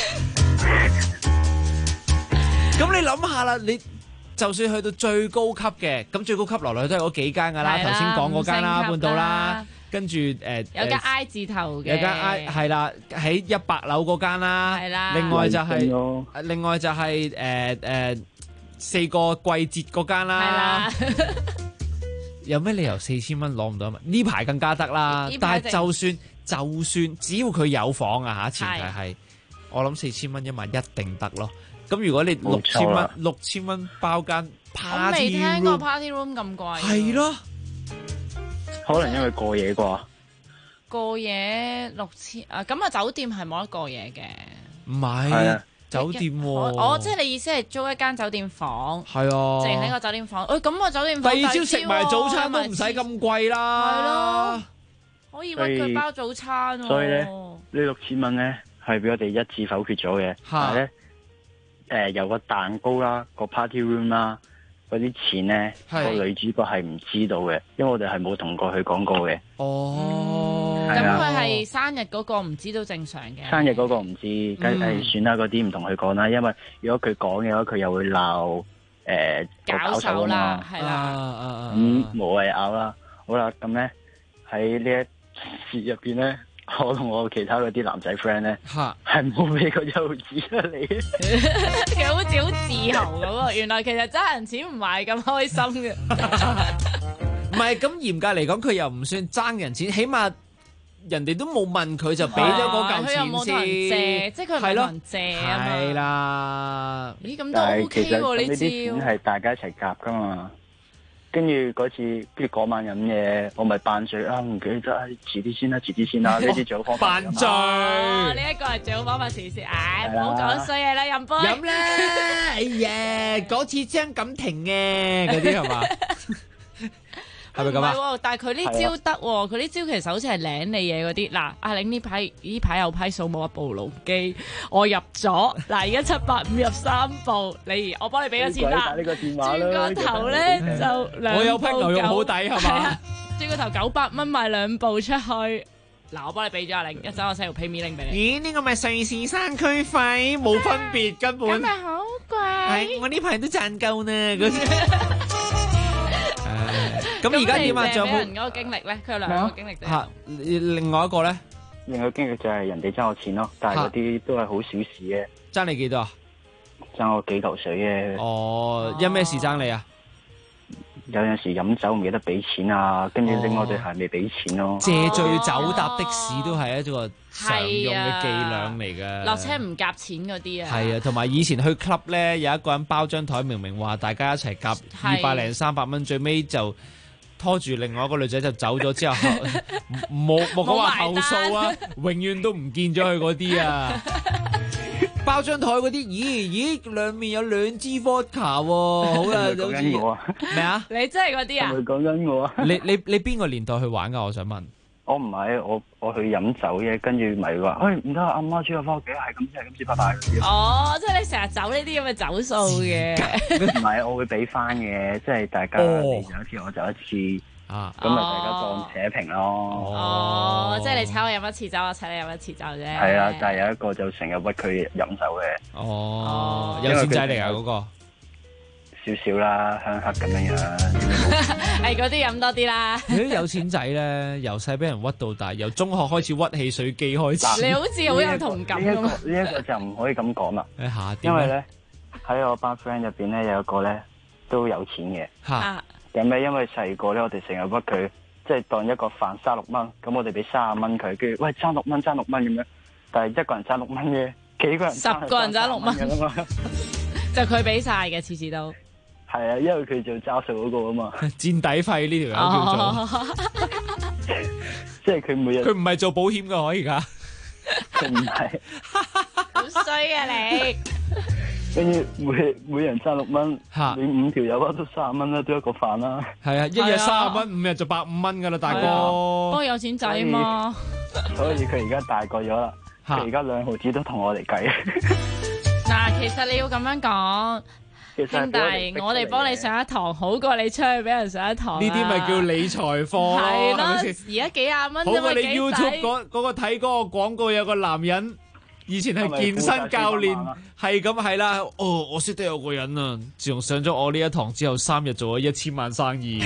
咁你諗下啦，你就算去到最高級嘅，咁最高級來來都係嗰幾間噶啦，頭先講嗰間啦，半島啦，跟住有間 I 字頭嘅， 有間 I 係啦，喺100樓嗰間啦， 係啦， 另外就係4個季節嗰間啦，係啦，有咩理由4000蚊攞唔到啊？呢排更加得啦，但係就算只要佢有房啊嚇，前提係我諗4000蚊一晚一定得咯。咁如果你6000蚊包間 party room， 我未聽過 party room 咁貴。 係咯， 可能因為過夜啩。 過夜6000啊，咁啊酒店係冇得過夜嘅。 唔係酒店喎。 我即係你意思係租一間酒店房。 係啊。淨喺個酒店房。咁個酒店房第二朝食埋早餐都唔使咁貴啦。 係咯。可以揾佢包早餐喎。 所以咧，呢6000蚊咧係俾我哋一致否決咗嘅。但係咧。有個蛋糕啦，個 party room 啦，嗰啲錢咧，個女主角係唔知道嘅，因為我哋係冇同過佢講過嘅。 哦， 咁佢係生日嗰個唔知都正常嘅。 生日嗰個唔知，梗係算啦，嗰啲唔同佢講啦，因為如果佢講嘅話，佢又會鬧搞手啦，係啦， 無謂拗啦。好啦，咁咧喺呢一節入邊咧。我同我其他嗰啲男仔 friend 咧，係冇俾個幼稚出嚟嘅， 佢好似好自豪咁喎。原來其實爭人錢唔係咁開心嘅。 唔係咁嚴格嚟講，佢又唔算爭人錢，起碼人哋都冇問佢就俾咗嗰嚿錢先。佢又冇同人借， 即係佢唔係同人借啊嘛。係啦。 咦，咁都 OK 喎呢招。 呢啲錢係大家一齊夾噶嘛。跟住嗰次，跟住嗰晚飲嘢，我咪扮醉啊！唔記得，遲啲先啦，遲啲先啦。呢啲最好方法。 扮醉， 呢一個係最好方法，遲啲。唔好講衰嘢啦，飲杯。 飲啦！哎呀，嗰次張錦婷嘅嗰啲係嘛？係咪咁啊？ 但係佢呢招得喎，佢呢招其實好似係領你嘢嗰啲。嗱，阿領呢排有批數冇一部腦機，我入咗。嗱，而家785入3部，我幫你俾咗錢啦。轉個頭咧就2部。 我有批牛肉好抵係嘛？ 轉個頭900蚊買2部出去。嗱，我幫你俾咗阿領，一陣我 send 條 PayMe link 俾你。 咦？呢個咪瑞士山區費冇分別根本。 咁咪好貴。 係，我呢排都賺夠呢。咁而家點啊？仲有冇人嗰個經歷咧？佢有2個經歷啫。 另外一個咧？ 另外一個經歷就係人哋爭我錢咯，但係嗰啲都係好小事嘅。 爭你幾多啊？ 爭我幾嚿水嘅。 哦，因咩事爭你啊？ 有陣時飲酒唔記得俾錢啊，跟住拎我對鞋未俾錢咯。 借醉酒搭的士都係一個常用嘅伎倆嚟嘅。 落車唔夾錢嗰啲啊。係啊，同埋以前去 club 咧，有一個人包張台，明明話大家一齊夾200零300蚊，最尾就拖住另外一個女仔就走咗之後，冇講話後數啊，永遠都唔見咗佢嗰啲啊。包張台嗰啲，咦，兩面有2支 vodka 喎，好啦， 講緊我啊， 咩啊？ 你真係嗰啲啊？ 係咪講緊我啊？ 你邊個年代去玩噶？我想問。 我唔係，我去飲酒嘅，跟住咪話，唔得，阿媽出咗翻屋企，係咁先，拜拜嗰啲。 哦，即係你成日走呢啲咁嘅走數嘅。 唔係，我會俾翻嘅，即係大家你走一次，我走一次，咁咪大家當扯平咯。 哦，即係你請我飲一次酒，我請你飲一次酒啫。 係啊，但係有一個就成日屈佢飲酒嘅。 哦，有錢仔嚟啊嗰個。 少少啦，香黑咁樣樣。 係嗰啲飲多啲啦。 啲有錢仔咧，由細俾人屈到大，由中學開始屈汽水機開始。 你好似好有同感咁。 呢一個就唔可以咁講啦。 因為咧喺我班 friend 入邊咧有一個咧都有錢嘅。咁咧因為細個咧我哋成日屈佢，即係當一個飯36蚊，咁我哋俾30蚊佢，跟住喂爭6蚊咁樣，但係一個人爭6蚊嘅，幾個人 10個人爭6蚊㗎嘛，就佢俾晒嘅，次次都。 係啊，因為佢做揸數嗰個啊嘛。 墊底費呢條友叫做， 即係佢每日佢唔係做保險噶，可以噶。 佢唔係。 好衰啊你！ 跟住每人爭6蚊，你5條友都30蚊啦，都一個飯啦。 係啊，一日30蚊，5日就150蚊噶啦，大哥。 不過有錢仔啊嘛。 所以佢而家大個咗啦，佢而家2毫子都同我哋計。 嗱，其實你要咁樣講。兄弟，我哋幫你上一堂好過你出去俾人上一堂。 呢啲咪叫理財課咯， 係咯，而家幾廿蚊啫嘛， 好過你 YouTube 嗰個睇嗰個廣告，有個男人以前係健身教練，係咁係啦。哦，我識得有個人啊，自從上咗我呢一堂之後3日做咗1000萬生意。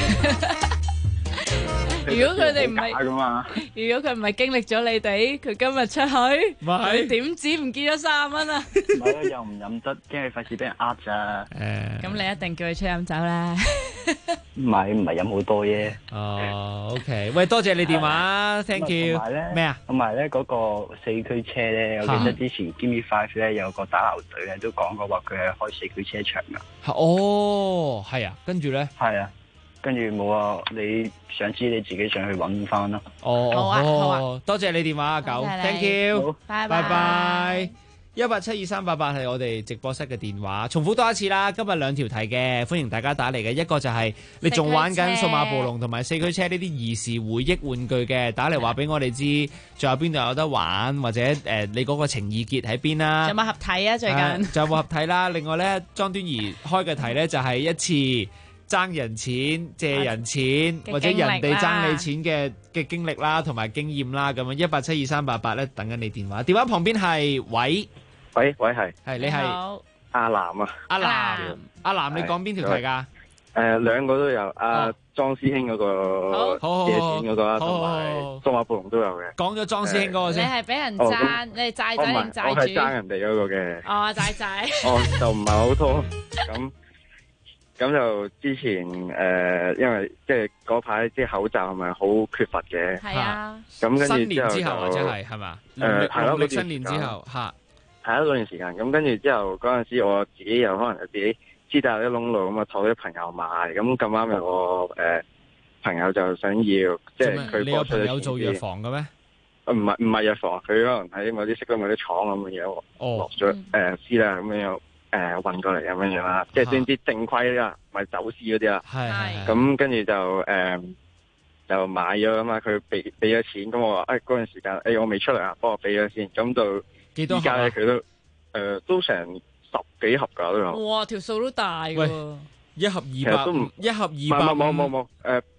如果佢哋唔係，如果佢唔係經歷咗你哋，佢今日出去，佢點止唔見咗30蚊啊？ 唔係啊，又唔飲得，驚佢費事俾人呃咋。 咁你一定叫佢出去飲酒啦。 唔係飲好多啫。 哦，OK，喂，多謝你電話，thank you。咩啊？ 同埋咧嗰個4驅車咧，我記得之前 Gimme 5咧有個打流隊咧都講過話佢係開4驅車場噶。 哦，係啊，跟住咧？ 係啊。跟住冇啊！你想知你自己上去揾翻咯。 哦，好啊，多謝你電話，阿九 ，thank you，拜拜。1872388係我哋直播室嘅電話，重複多一次啦。今日2條題嘅，歡迎大家打嚟嘅。一個就係你仲玩緊數碼暴龍同埋4驅車呢啲兒時回憶玩具嘅，打嚟話俾我哋知，仲有邊度有得玩，或者你嗰個情意結喺邊啦？ 有冇合體啊？最近仲有冇合體啦？另外咧，莊端儀開嘅題咧就係一次爭人錢、借人錢或者人哋爭你錢嘅經歷啦，同埋經驗啦，咁樣1872388咧等緊你電話。電話旁邊係喂，係你係阿南啊？ 阿南，你講邊條題㗎？ 兩個都有，阿莊師兄嗰個借錢嗰個，同埋數碼暴龍都有嘅。 講咗莊師兄嗰個先。 你係俾人爭，你係債仔定債主？ 我係爭人哋嗰個嘅。 哦，債仔。 就唔係好多咁就之前因為即係嗰排啲口罩係咪好缺乏嘅？ 係啊。 咁跟住新年之後或者係嘛？農曆新年之後嚇。 係啊，嗰段時間。咁跟住之後嗰陣時，我自己又可能有自己知道有啲窿路咁啊，託啲朋友買。咁咁啱有個朋友就想要，即係佢。你有朋友做藥房嘅咩？唔係藥房，佢可能喺某啲識得某啲廠咁嘅嘢落咗知啦，咁樣運過嚟咁樣啦，即係先知正規啦，唔係走私嗰啲啦。係。咁跟住就買咗啊嘛，佢俾咗錢，咁我話嗰段時間我未出嚟啊，幫我俾咗先，咁就幾多盒？ 依家咧佢都成10幾盒㗎都有。 哇，條數都大喎。 1盒200，1盒200。 冇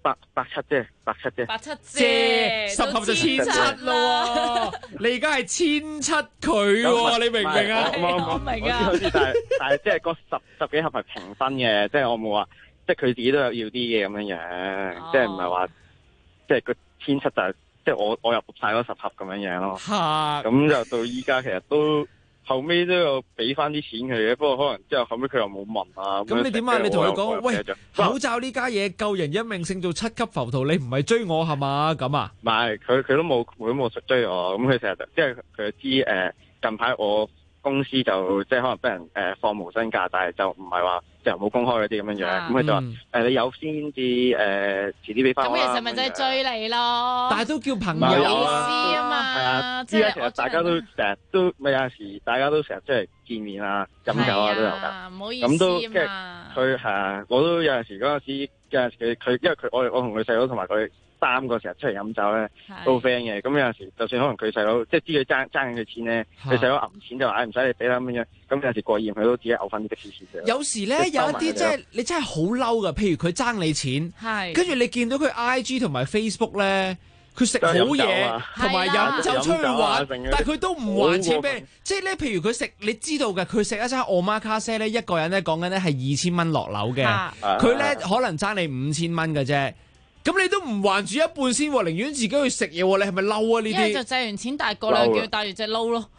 ，87啫 ，87啫 ，10盒就1700咯。你而家係1700佢喎，你明唔明啊？ 我明啊。 好似但係即係嗰十幾盒係平分嘅，即係我冇話，即係佢自己都有要啲嘅咁樣樣，即係唔係話，即係個1700就係即係我入晒嗰10盒咁樣樣咯。咁就到依家其實都。後尾都有俾翻啲錢佢嘅，不過可能之後後尾佢又冇問啊。 咁你點啊？你同佢講，喂，口罩呢家嘢救人一命勝造7級浮屠，你唔係追我係嘛？咁啊？ 唔係，佢都冇追我。咁佢成日即係佢就知近排我公司就即係可能俾人放無薪假，但係就唔係話就冇公開嗰啲咁樣樣。咁佢就話你有先至遲啲俾翻我啦。 咁其實咪就係追你咯？ 但係都叫朋友意思啊嘛。 係啊，依家其實大家都成日都咪有陣時，大家都成日出嚟見面啊、飲酒啊都有㗎。 唔好意咁都思啊嘛。 佢係啊，我都有陣時嗰陣時，有陣時佢因為我同佢細佬同埋佢3個成日出嚟飲酒咧，都好 friend 嘅。咁有陣時，就算可能佢細佬即係知佢爭緊佢錢咧，佢細佬揞錢就話唔使你俾啦咁樣。咁有陣時過意佢都自己嘔翻啲的士錢上。 有時咧有一啲即係你真係好嬲噶，譬如佢爭你錢，跟住你見到佢 IG 同埋 Facebook 咧。佢食好嘢，同埋飲酒出去玩，但係佢都唔還錢俾你。即係咧，譬如佢食，你知道嘅，佢食一餐omakase咧，一個人咧講緊咧係2000蚊落樓嘅，佢咧可能爭你5000蚊嘅啫。咁你都唔還住一半先，寧願自己去食嘢，你係咪嬲啊？呢啲？因為就借完錢，但係過兩叫佢帶住隻撈咯。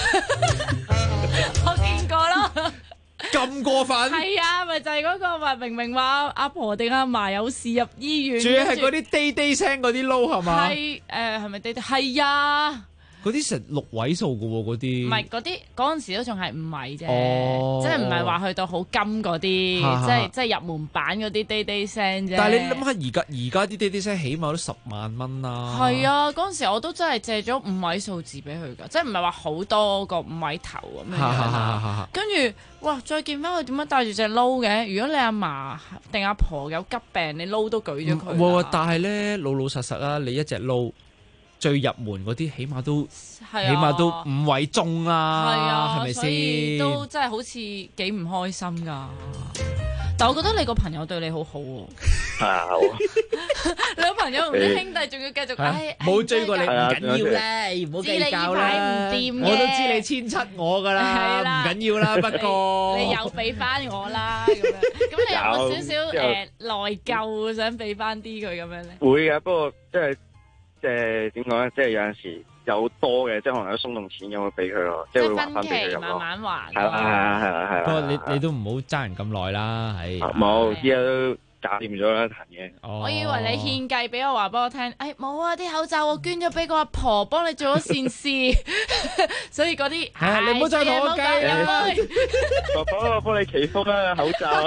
我見過咯。 咁過分？ 係啊，咪就係嗰個話明明話阿婆定阿嫲有事入醫院， 仲要係嗰啲滴滴聲嗰啲撈係嘛？ 係係咪滴滴？係啊。 嗰啲成6位數嘅喎，嗰啲。唔係嗰啲嗰陣時都仲係5位啫，即係唔係話去到好金嗰啲，即係入門版嗰啲滴滴聲啫。 但係你諗下而家啲滴滴聲起碼都10萬蚊啦。 係啊，嗰陣時我都真係借咗5位數字俾佢㗎，即係唔係話好多個5位頭咁樣。跟住哇，再見翻佢點樣帶住隻撈嘅？如果你阿嫲定阿婆有急病，你撈都舉咗佢。 但係咧老老實實啦，你一隻撈。最入門嗰啲起碼都5位鐘啦，係咪先？所以都真係好似幾唔開心㗎。但我覺得你個朋友對你好好喎。 係啊， 你個朋友同啲兄弟仲要繼續冇追過你唔緊要啦，唔好計較啦。我都知你遷出我㗎啦，唔緊要啦。不過你又俾翻我啦，咁樣咁你有冇少少內疚想俾翻啲佢咁樣咧？ 會嘅，不過即係。即係點講咧？即係有陣時有多嘅，即係可能有鬆動錢咁，會俾佢咯，即係會還翻俾佢咁咯。 慢慢還。 係啦。 不過你都唔好爭人咁耐啦，係。 冇，依家都搞掂咗啦，壇嘢。 我以為你獻計俾我話俾我聽，冇啊！啲口罩我捐咗俾個阿婆，幫你做咗善事，所以嗰啲你唔好再同我計。 我幫你祈福啦，口罩。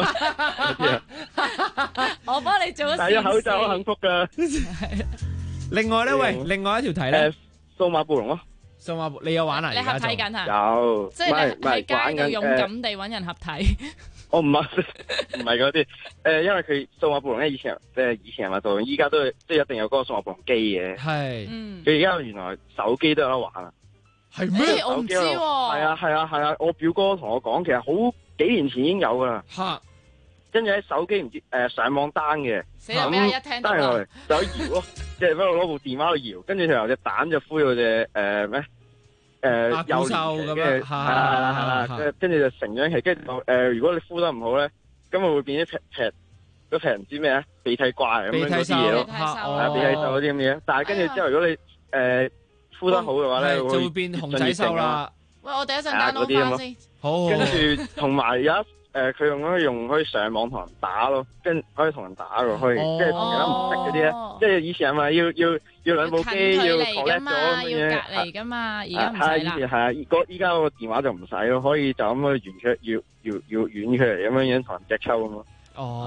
我幫你做咗善事。 戴咗口罩好幸福噶。 另外咧，另外一條題咧， 數碼暴龍咯， 數碼你有玩啊？ 你合體緊啊？ 有， 即係你喺街度勇敢地揾人合體。 我唔係嗰啲，因為佢數碼暴龍咧，以前人話做，依家都即係一定有嗰個數碼暴龍機嘅。係，佢而家原來手機都有得玩啊？ 係咩？ 我唔知喎。 係啊，我表哥同我講，其實好幾年前已經有噶啦。嚇！跟住喺手機唔知上網 down 嘅， 咁一聽到落嚟就搖咯，即係喺度攞部電話去搖，跟住佢由隻蛋就灰到隻咩幼年嘅，係啦，跟住就成長期，跟住如果你敷得唔好咧，咁咪會變啲劈唔知咩啊鼻涕怪咁樣嗰啲嘢咯，鼻涕獸嗰啲咁嘅嘢。但係跟住之後，如果你敷得好嘅話咧， 就會變熊仔獸啦。 喂，我哋一陣間攞翻先。 好。 跟住同埋有佢用可以上網同人打咯，跟可以同人打咯，可以即係同其他唔識嗰啲咧，即係以前係咪要兩部機要 connect 咗咁樣， 要隔離噶嘛，而家唔使啦。 以前係啊，依家個電話就唔使咯，可以就咁去圓出要遠距離咁樣同人隻抽咁咯。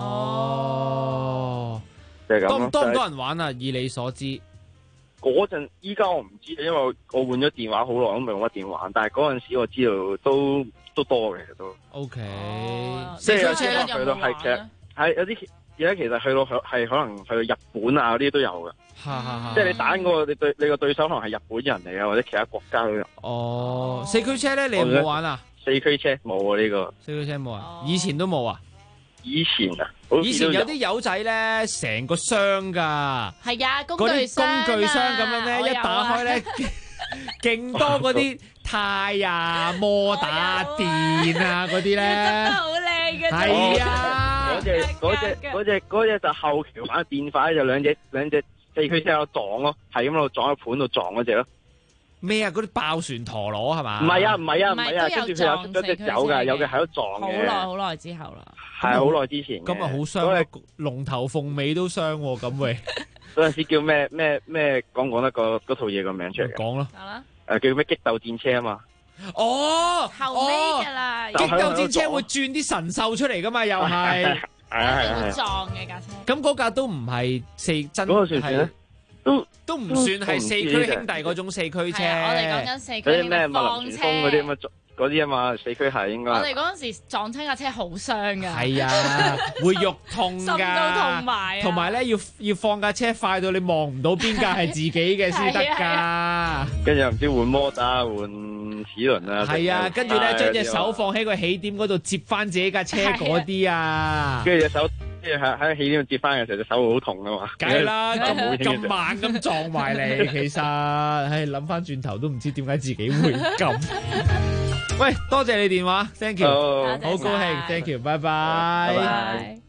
哦， 就係咁咯。 多唔多人玩啊？以你所知， 嗰陣依家我唔知，因為我換咗電話好耐都未用乜電玩，但係嗰陣時我知道都多嘅，其實都 OK。 即係有啲去到係其實係有啲而家其實去到係可能去到日本啊嗰啲都有嘅。即係你打嗰個你個對手可能係日本人嚟嘅，或者其他國家都有。 哦，四驅車咧，你有冇玩啊？ 四驅車冇啊，呢個四驅車冇啊，以前都冇啊。 以前有啲友仔咧，成個箱噶， 係啊， 嗰啲工具箱咁樣咧，一打開咧，勁多嗰啲呔啊、摩打電啊嗰啲咧， 真係好靚嘅。 係啊，嗰隻就後橋版變化，就兩隻四驅車喺度撞咯，係咁喺度撞喺盤度撞嗰隻咯。 咩啊？嗰啲爆船陀螺係嘛？ 唔係啊，跟住佢有出咗隻有嘅喺度撞嘅。 好耐之後啦。 係好耐之前。 咁啊好傷，龍頭鳳尾都傷喎，咁喂。 嗰陣時叫咩講得嗰套嘢個名出嚟？ 講咯。 叫咩激鬥戰車啊嘛。 後尾㗎啦， 激鬥戰車會轉啲神獸出嚟㗎嘛，又係。 一定會撞嘅架車。 咁嗰架都唔係真嗰個算唔算咧？ 都唔算係四驅兄弟嗰種四驅車。 我哋講緊四驅嗰啲咩麥林傳風嗰啲咁啊。嗰啲啊嘛，四驅係應該。 我哋嗰陣時撞親架車好傷㗎。 係啊，會肉痛㗎。 心都痛埋。 同埋咧，要放架車快到你望唔到邊架係自己嘅先得㗎。 跟住又唔知換摩打、換齒輪啊。 係啊，跟住咧將隻手放喺個起點嗰度接翻自己架車嗰啲啊。 跟住隻手。即係喺起點接翻嘅時候，隻手好痛啊嘛！ 梗係啦，咁猛咁撞埋嚟，其實唉諗翻轉頭都唔知點解自己會咁。喂，多謝你電話 ，thank you，好高興 ，thank you，拜拜。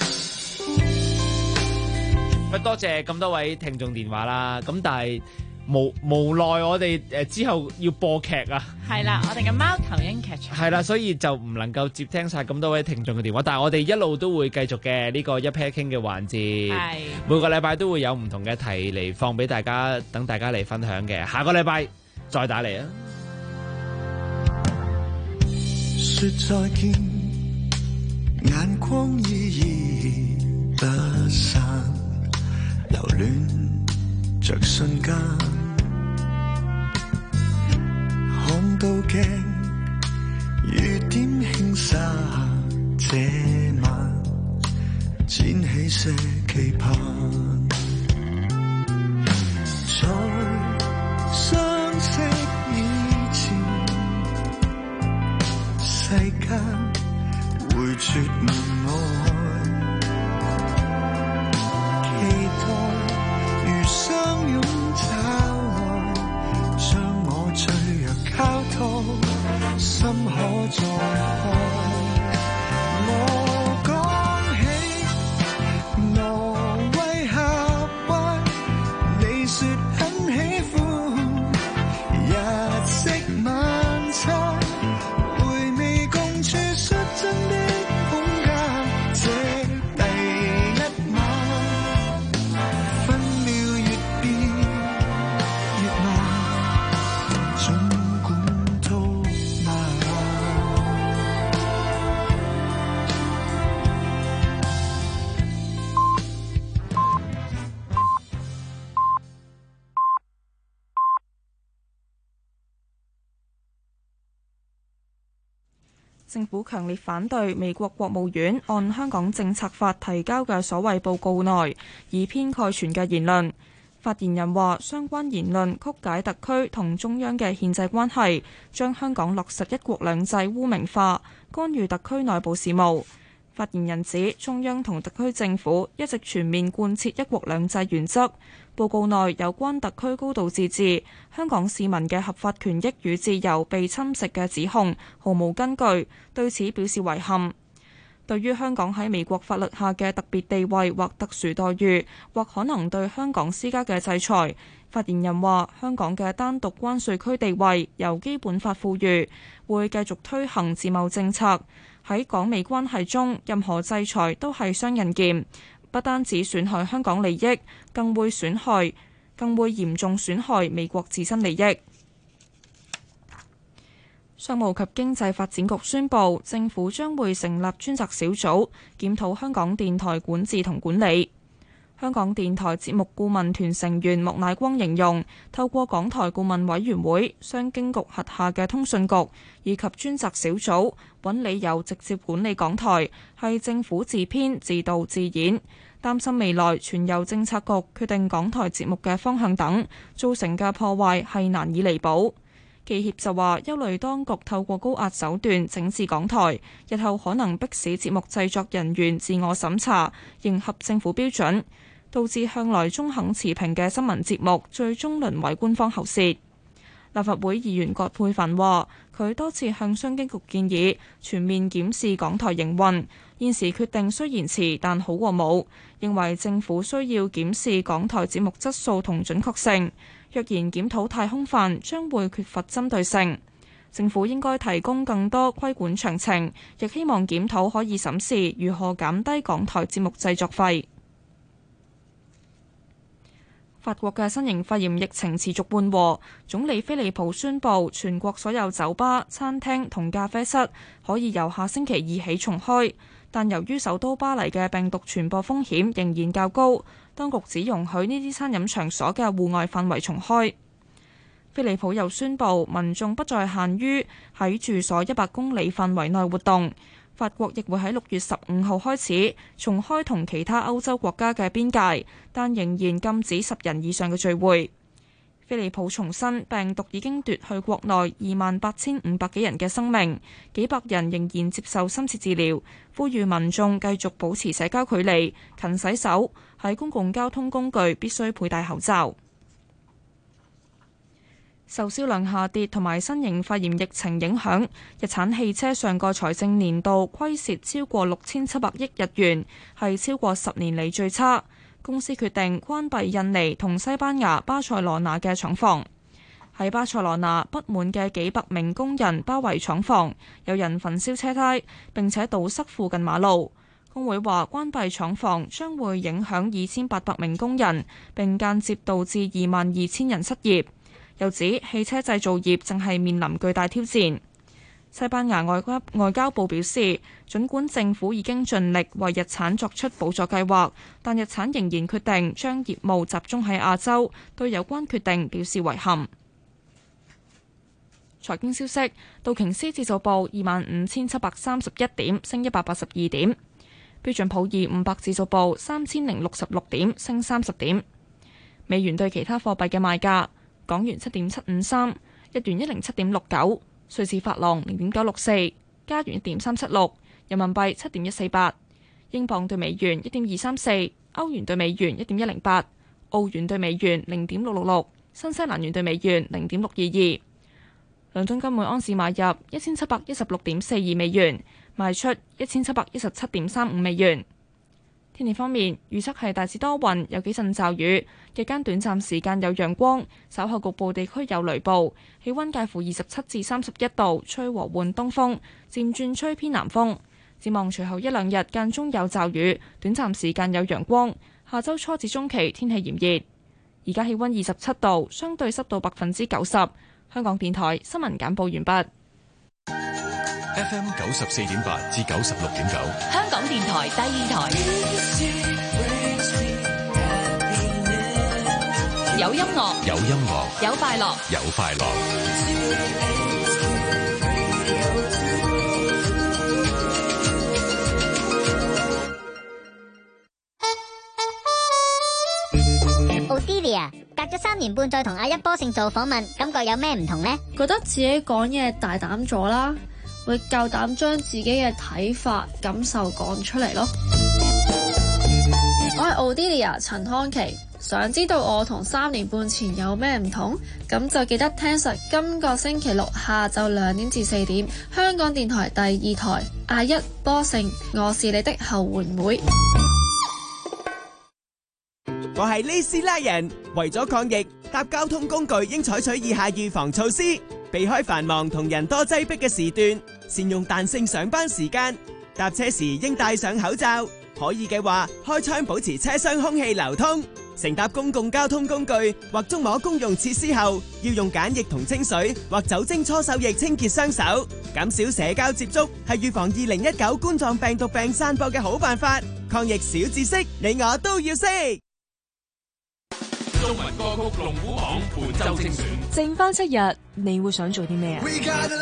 喂，多謝咁多位聽眾電話啦，咁但係。無奈我哋之後要播劇啊， 係啦，我哋嘅貓頭鷹劇場係啦，所以就唔能夠接聽晒咁多位聽眾嘅電話，但係我哋一路都會繼續嘅呢個一 pair 傾嘅環節，係每個禮拜都會有唔同嘅題嚟放俾大家，等大家嚟分享嘅。下個禮拜再打嚟啊！ 說再見，眼光依依不散，留戀着瞬間。看到鏡，雨點輕灑，這晚濺起些期盼，在相識以前，世間會絕無愛，期待如相擁找愛，將我脆弱交託，心可再開。我講起挪威夏威，你說很喜歡日式晚餐，回味共處率真的空間，這第一晚分秒越變越慢，儘管都難。 政府強烈反對美國國務院按香港政策法提交嘅所謂報告內以偏概全嘅言論。發言人話，相關言論曲解特區同中央嘅憲制關係，將香港落實一國兩制污名化，干預特區內部事務。發言人指，中央同特區政府一直全面貫徹一國兩制原則。報告內有關特區高度自治、香港市民嘅合法權益與自由被侵蝕嘅指控毫無根據，對此表示遺憾。對於香港喺美國法律下嘅特別地位或特殊待遇，或可能對香港施加嘅制裁，發言人話：香港嘅單獨關稅區地位由基本法賦予，會繼續推行自貿政策。喺港美關係中，任何制裁都係雙刃劍，不單止損害香港利益，更會嚴重損害美國自身利益。商務及經濟發展局宣布，政府將會成立專責小組，檢討香港電台管治同管理。香港電台節目顧問團成員莫乃光形容，透過港台顧問委員會、商經局轄下嘅通訊局以及專責小組，揾理由直接管理港台，係政府自編自導自演，擔心未來全由政策局決定港台節目嘅方向等，造成嘅破壞係難以彌補。記協就話，憂慮當局透過高壓手段整治港台，日後可能迫使節目製作人員自我審查，迎合政府標準，導致向來中肯持平嘅新聞節目最終淪為官方喉舌。立法會議員葛珮帆話，佢多次向商經局建議全面檢視港台營運，現時決定雖延遲，但好過冇，認為政府需要檢視港台節目質素同準確性。若然檢討太空泛，將會缺乏針對性。政府應該提供更多規管詳情，亦希望檢討可以審視如何減低港台節目製作費。 法國嘅新型肺炎疫情持續緩和，總理菲利普宣布全國所有酒吧、餐廳同咖啡室可以由下星期二起重開，但由於首都巴黎嘅病毒傳播風險仍然較高，當局只容許呢啲餐飲場所嘅戶外範圍重開。菲利普又宣布民眾不再限於喺住所100公里範圍內活動。法國亦會喺6月15號開始重開同其他歐洲國家嘅邊界，但仍然禁止10人以上嘅聚會。菲利普重申，病毒已經奪去國內28,500幾人嘅生命，幾百人仍然接受深切治療，呼籲民眾繼續保持社交距離、勤洗手，喺公共交通工具必須佩戴口罩。受銷量下跌同埋新型肺炎疫情影響，日產汽車上個財政年度虧蝕超過6700億日元，係超過10年嚟最差。公司決定關閉印尼同西班牙巴塞羅那嘅廠房。喺巴塞羅那，不滿嘅幾百名工人包圍廠房，有人焚燒車胎，並且堵塞附近馬路。工會話關閉廠房將會影響2800名工人，並間接導致22000人失業。又指汽車製造業正係面臨巨大挑戰。西班牙外交部表示，儘管政府已經盡力為日產作出補助計劃，但日產仍然決定將業務集中喺亞洲，對有關決定表示遺憾。財經消息，道瓊斯指數報25,731點，升182點；標準普爾500指數報3066點，升30點。美元對其他貨幣嘅賣價。港元7.753，日元107.69，瑞士法郎0.964，加元1.376，人民幣7.148，英鎊對美元1.234，歐元對美元1.108，澳元對美元0.666，新西蘭元對美元0.622。倫敦金每盎司買入1716.42美元，賣出1717.35美元。天氣方面，預測係大致多雲，有幾陣驟雨，日間短暫時間有陽光，稍後局部地區有雷暴，氣溫介乎27至31度，吹和緩東風，漸轉吹偏南風。展望隨後一兩日間中有驟雨，短暫時間有陽光。下周初至中期天氣炎熱。而家氣溫27度，相對濕度90%。香港電台新聞簡報完畢。 FM 94.8至96.9， 香港電台第二台，有音樂， 有音樂， 有快樂， 有快樂。 Odelia，隔咗3年半再同阿一波勝做訪問，感覺有咩唔同呢？ 覺得自己講嘢大膽咗啦。會夠膽將自己嘅睇法、感受講出嚟咯。我係 Odelia 陳康琪，想知道我同3年半前有咩唔同？咁就記得聽實今個星期六下晝2點至4點，香港電台第二台阿一波勝，我是你的後援會。 我係呢斯拉人，為咗抗疫，搭交通工具應採取以下預防措施。避開繁忙同人多擠迫嘅時段，善用彈性上班時間。搭車時應戴上口罩，可以嘅話開窗保持車廂空氣流通。乘搭公共交通工具或觸摸公用設施後，要用梘液同清水或酒精搓手液清潔雙手。減少社交接觸係預防2019冠狀病毒病散播嘅好辦法。抗疫小知識，你我都要識。 中文歌曲龍虎榜本周精選， 剩翻7日，你會想做啲咩啊？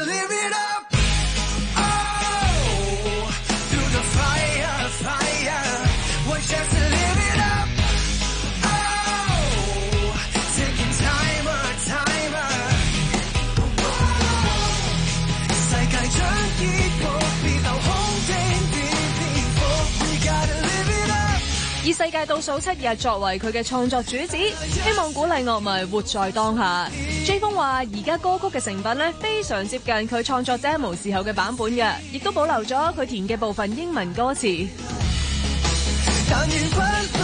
以世界倒數7日作為佢嘅創作主旨，希望鼓勵樂迷活在當下。J 風話：而家歌曲嘅成品咧非常接近佢創作 demo 時候嘅版本嘅，亦都保留咗佢填嘅部分英文歌詞。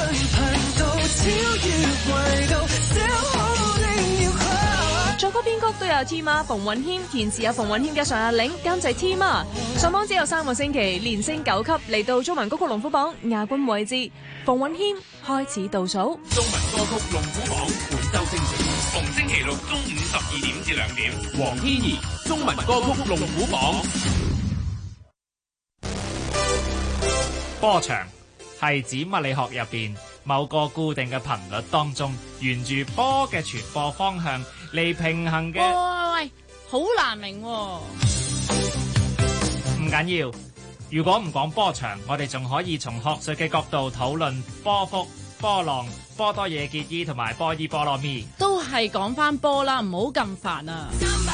作歌編曲都有 T 媽馮允謙，填詞有馮允謙嘅常日嶺，監製 T 媽。上榜只有3個星期，連升9級，嚟到中文歌曲龍虎榜亞軍位置。馮允謙開始倒數。 中文歌曲龍虎榜本周精選，逢星期六中午12點至2點，黃天怡中文歌曲龍虎榜。 波長係指物理學入邊某個固定嘅頻率當中，沿住波嘅傳播方向嚟平衡嘅。 喂，好難明喎。 唔緊要，如果唔講波長，我哋仲可以從學術嘅角度討論波幅、波浪、波多野結衣同埋波伊波羅蜜。 都係講翻波啦，唔好咁煩啊！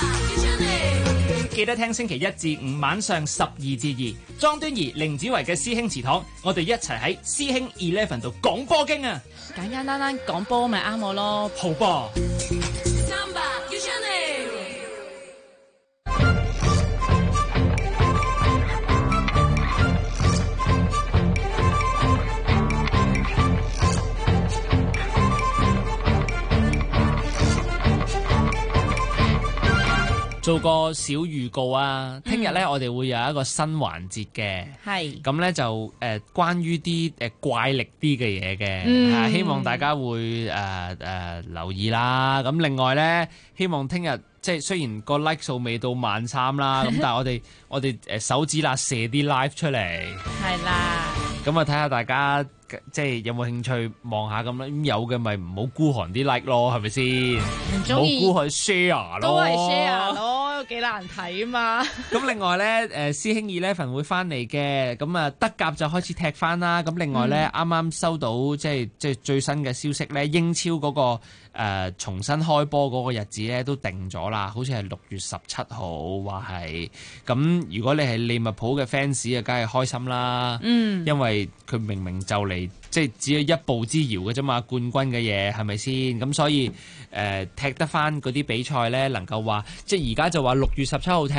記得聽星期1至5晚上12至2，莊端儀、凌子維嘅師兄祠堂，我哋一齊喺師兄 Eleven 度講波經啊！ 簡簡單單講波咪啱我咯， 好波！做個小預告啊！聽日咧，我哋會有一個新環節嘅， 係咁咧就關於啲怪力啲嘅嘢嘅，希望大家會留意啦。咁另外咧，希望聽日即係雖然個 like 數未到13,000啦，咁但係我哋手指啦射啲 live 出嚟， 係啦。 咁啊睇下大家即係有冇興趣望下咁啦，咁有嘅咪唔好孤寒啲 like 咯，係咪先？唔好孤寒 share 咯， 都係 share 咯，幾難睇啊嘛。 咁另外咧，師兄 Eleven 會翻嚟嘅，咁啊德甲就開始踢翻啦。咁另外咧，啱啱收到即係最新嘅消息咧，英超嗰個重新開波嗰個日子咧都定咗啦，好似係6月17號話係。咁如果你係利物浦嘅 fans 啊，梗係開心啦。因為佢明明就嚟即係只係一步之遙嘅啫嘛，冠軍嘅嘢係咪先？咁所以踢得翻嗰啲比賽咧，能夠話即係而家就話6月17號踢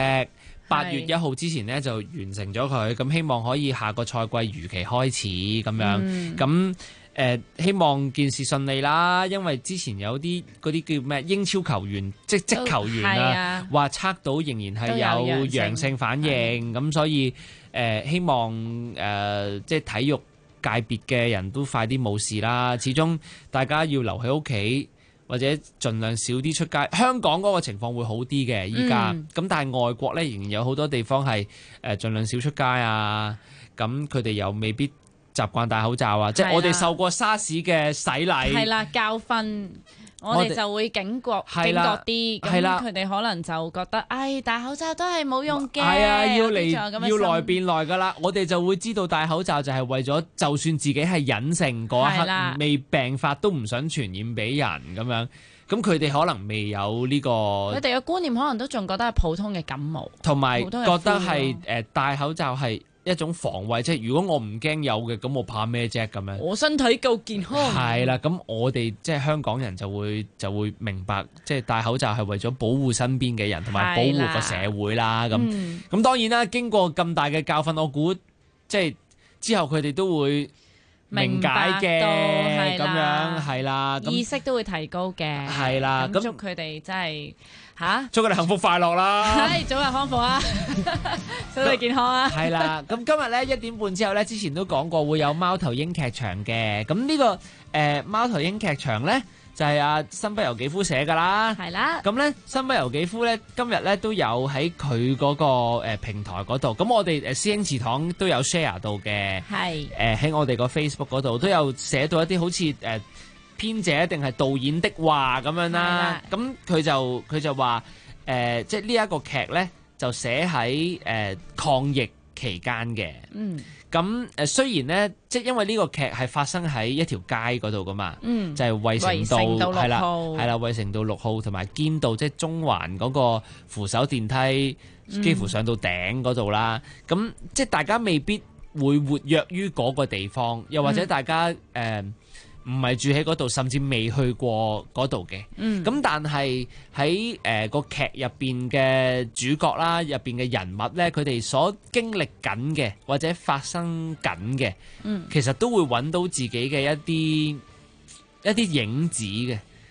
，8月1號之前咧就完成咗佢。咁希望可以下個賽季如期開始咁樣。咁希望件事順利啦，因為之前有啲嗰啲叫咩英超球員即職球員啊，話測到仍然係有陽性反應，咁所以希望即係體育界別嘅人都快啲冇事啦。始終大家要留喺屋企或者盡量少啲出街。香港嗰個情況會好啲嘅依家，咁但係外國咧仍然有好多地方係盡量少出街啊。咁佢哋又未必習慣戴口罩啊，即係我哋受過沙士嘅洗禮， 係啦教訓，我哋就會警覺啲，咁佢哋可能就覺得，唉，戴口罩都係冇用嘅， 係啊，要來變來噶啦，我哋就會知道戴口罩就係為咗，就算自己係隱性嗰一刻未病發，都唔想傳染俾人咁樣，咁佢哋可能未有呢個， 佢哋嘅觀念可能都仲覺得係普通嘅感冒， 同埋覺得係戴口罩係一種防衛，即係如果我唔驚有嘅，咁我怕咩啫咁樣？ 我身體夠健康。 係啦，咁我哋即係香港人就會明白，即係戴口罩係為咗保護身邊嘅人，同埋保護個社會啦。咁當然啦，經過咁大嘅教訓，我估即係之後佢哋都會明解嘅，咁樣係啦， 意識都會提高嘅。 係啦，咁祝佢哋真係祝佢哋幸福快樂啦！ 早日康復啊！身體健康啊！ 係啦，咁今日咧1點半之後咧，之前都講過會有貓頭鷹劇場嘅。咁呢個貓頭鷹劇場咧就係阿新不由紀夫寫噶啦。係啦。咁咧新不由紀夫咧今日咧都有喺佢嗰個平台嗰度。咁我哋師兄祠堂都有 share 到嘅。係。喺我哋個 Facebook 嗰度都有寫到一啲好似編者定係導演的話咁樣啦，咁佢就話即係呢一個劇呢，就寫喺抗疫期間嘅。咁雖然呢，即係因為呢個劇係發生喺一條街嗰度噶嘛，就係衛城道係啦，衛城道6號同埋堅道，即係中環嗰個扶手電梯幾乎上到頂嗰度啦。咁即係大家未必會活躍於嗰個地方，又或者大家唔係住喺嗰度，甚至未去過嗰度嘅。咁但係喺個劇入邊嘅主角啦，入邊嘅人物呢，佢哋所經歷緊嘅或者發生緊嘅，其實都會揾到自己嘅一啲影子嘅。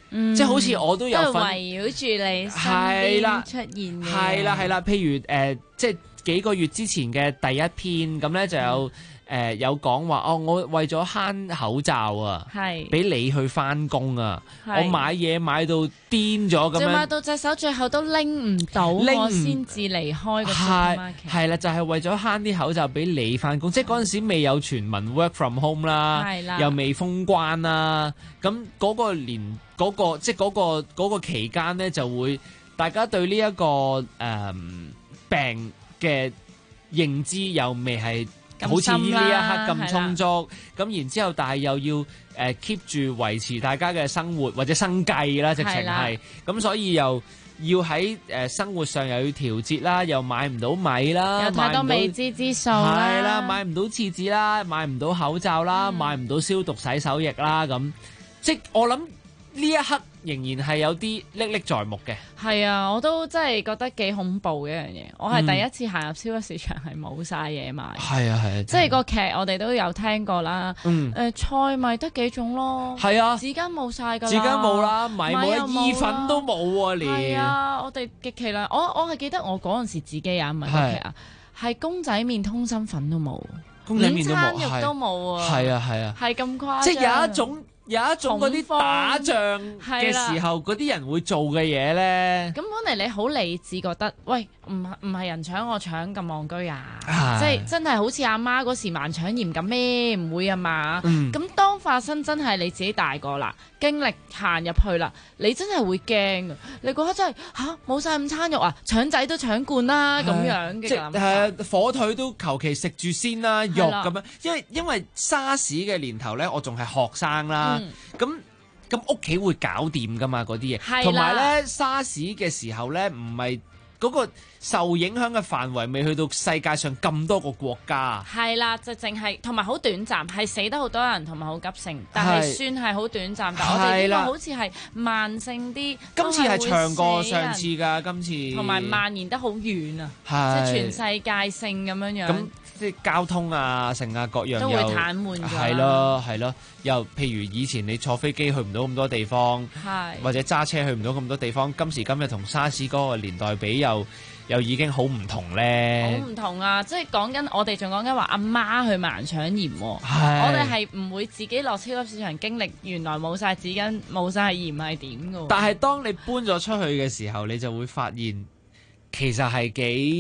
嗯， 即係好似我都有份都係圍繞住你身邊出現嘅。 係啦，譬如即係幾個月之前嘅第一篇咁咧，就有講話哦，我為咗慳口罩啊，俾你去翻工啊，我買嘢買到癲咗咁樣， 就買到隻手最後都拎唔到，我先至離開個 supermarket。 係啦，就係為咗慳啲口罩俾你翻工，即係嗰陣時未有全民 work from home 啦，又未封關啦，咁嗰個年即係嗰個期間咧，就會大家對呢一個病嘅認知又未係好似呢一刻咁充足，咁然之後，但係又要keep 住維持大家嘅生活或者生計啦，直情係咁，所以又要喺生活上又要調節啦，又買唔到米啦， 有太多未知之數啦， 係啦，買唔到廁紙啦，買唔到口罩啦，買唔到消毒洗手液啦，咁即係我諗呢一刻仍然係有啲歷歷在目嘅。 係啊，我都真係覺得幾恐怖嘅一樣嘢。我係第一次行入超級市場係冇晒嘢買。 係啊， 即係個劇我哋都有聽過啦。菜咪得幾種咯。 係啊， 紙巾冇晒㗎啦。 紙巾冇啦，米冇，意粉都冇啊，連。 係啊，我哋極其量，我係記得我嗰陣時自己唔係個劇啊，係公仔麵通心粉都冇， 公仔麵都冇， 午餐肉都冇啊。 係啊， 係咁誇張。 即係有一種嗰啲打仗嘅時候嗰啲人會做嘅嘢咧， 咁本嚟你好理智覺得，喂，唔係人搶我搶咁戇居啊，即係真係好似阿媽嗰時盲搶鹽咁咩？唔會啊嘛。咁當發生真係你自己大個啦，經歷行入去啦，你真係會驚啊！你覺得真係冇晒午餐肉啊，腸仔都搶罐啦咁樣嘅諗法。 火腿都求其食住先啦，肉咁樣，因為沙士嘅年頭咧，我仲係學生啦。咁屋企會搞掂噶嘛嗰啲嘢，同埋咧沙士嘅時候咧，唔係嗰個受影響嘅範圍未去到世界上咁多個國家。 係啦，就淨係同埋好短暫，係死得好多人，同埋好急性，但係算係好短暫。但我哋呢個好似係慢性啲， 今次係長過上次㗎，今次同埋蔓延得好遠啊，即係全世界性咁樣樣。 即係交通啊、乘啊各樣都會癱瘓咗。 係咯，又譬如以前你坐飛機去唔到咁多地方，或者揸車去唔到咁多地方，今時今日同沙士嗰個年代比又已經好唔同咧。好唔同啊！即係講緊我哋仲講緊話阿媽去盲搶鹽，我哋係唔會自己落超級市場經歷原來冇晒紙巾、冇晒鹽係點㗎。 但係當你搬咗出去嘅時候，你就會發現其實係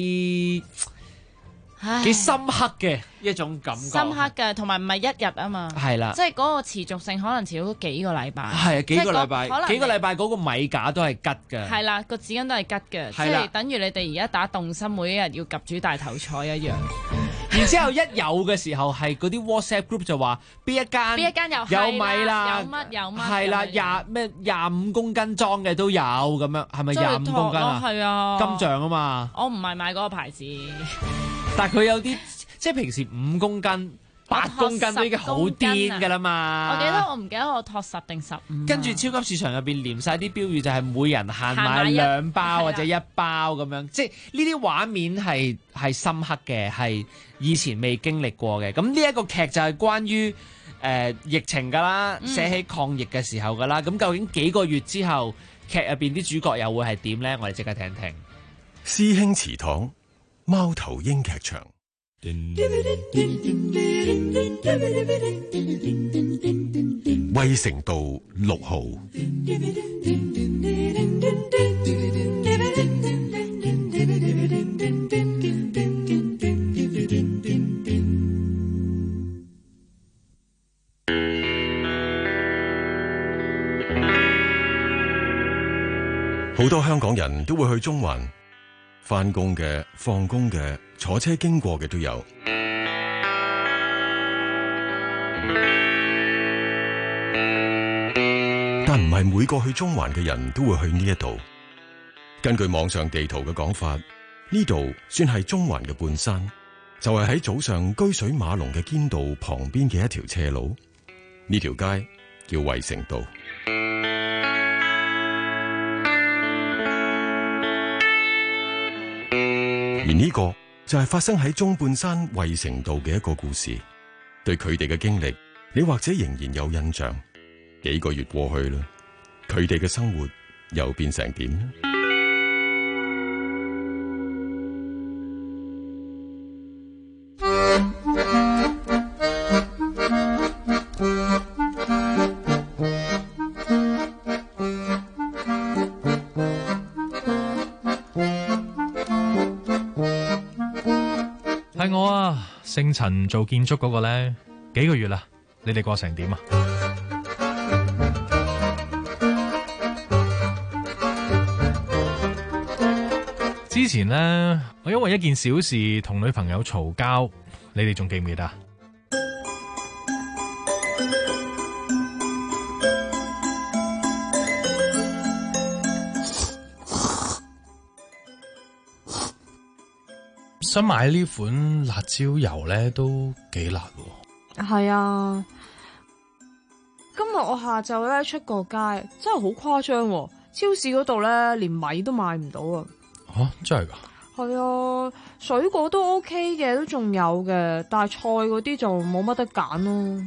幾深刻嘅一種感覺， 深刻嘅，同埋唔係一日啊嘛， 係啦， 即係嗰個持續性可能持續幾個禮拜， 係啊，幾個禮拜嗰個米架都係吉嘅， 係啦，個紙巾都係吉嘅，即係等於你哋而家打動心每一日要夾煮大頭菜一樣。 然之後一有嘅時候係嗰啲 WhatsApp group 就話邊一間有米啦， 有乜係啦，25公斤裝嘅都有咁樣，係咪25公斤啊？ 係啊， 金像啊嘛， 我唔係買嗰個牌子。 但係佢有啲即係平時5公斤、8公斤都已經好癲㗎啦嘛。 我唔記得我托10定15。 跟住超級市場入邊連晒啲標語就係每人限買2包或者1包咁樣，即係呢啲畫面係深刻嘅，係以前未經歷過嘅。咁呢一個劇就係關於疫情㗎啦，寫起抗疫嘅時候㗎啦。咁究竟幾個月之後劇入邊啲主角又會係點呢？我哋即刻聽聽。 師兄祠堂。貓頭鷹劇場，衛城道6號。好多香港人都會去中環。返工嘅、放工嘅、坐車經過嘅都有，但唔係每個去中環嘅人都會去呢一度。根據網上地圖嘅講法，呢度算係中環嘅半山，就係喺早上車水馬龍嘅堅道旁邊嘅一條斜路。呢條街叫衛城道。而呢個就係發生喺中半山衛城道嘅一個故事。對佢哋嘅經歷，你或者仍然有印象。幾個月過去啦， 佢哋嘅生活又變成點呢？ 係我啊，姓陳做建築嗰個呢，幾個月啦，你哋過成點啊？之前呢，我因為一件小事同女朋友嘈交，你哋仲記唔記得啊？想買呢款辣椒油呢，都幾辣喎。 係啊，今日我下晝咧出過街，真係好誇張喎。超市嗰度咧連米都買唔到啊！ 吓，真係㗎？係啊，水果都 OK 嘅，都仲有嘅，但係菜嗰啲就冇乜得揀咯。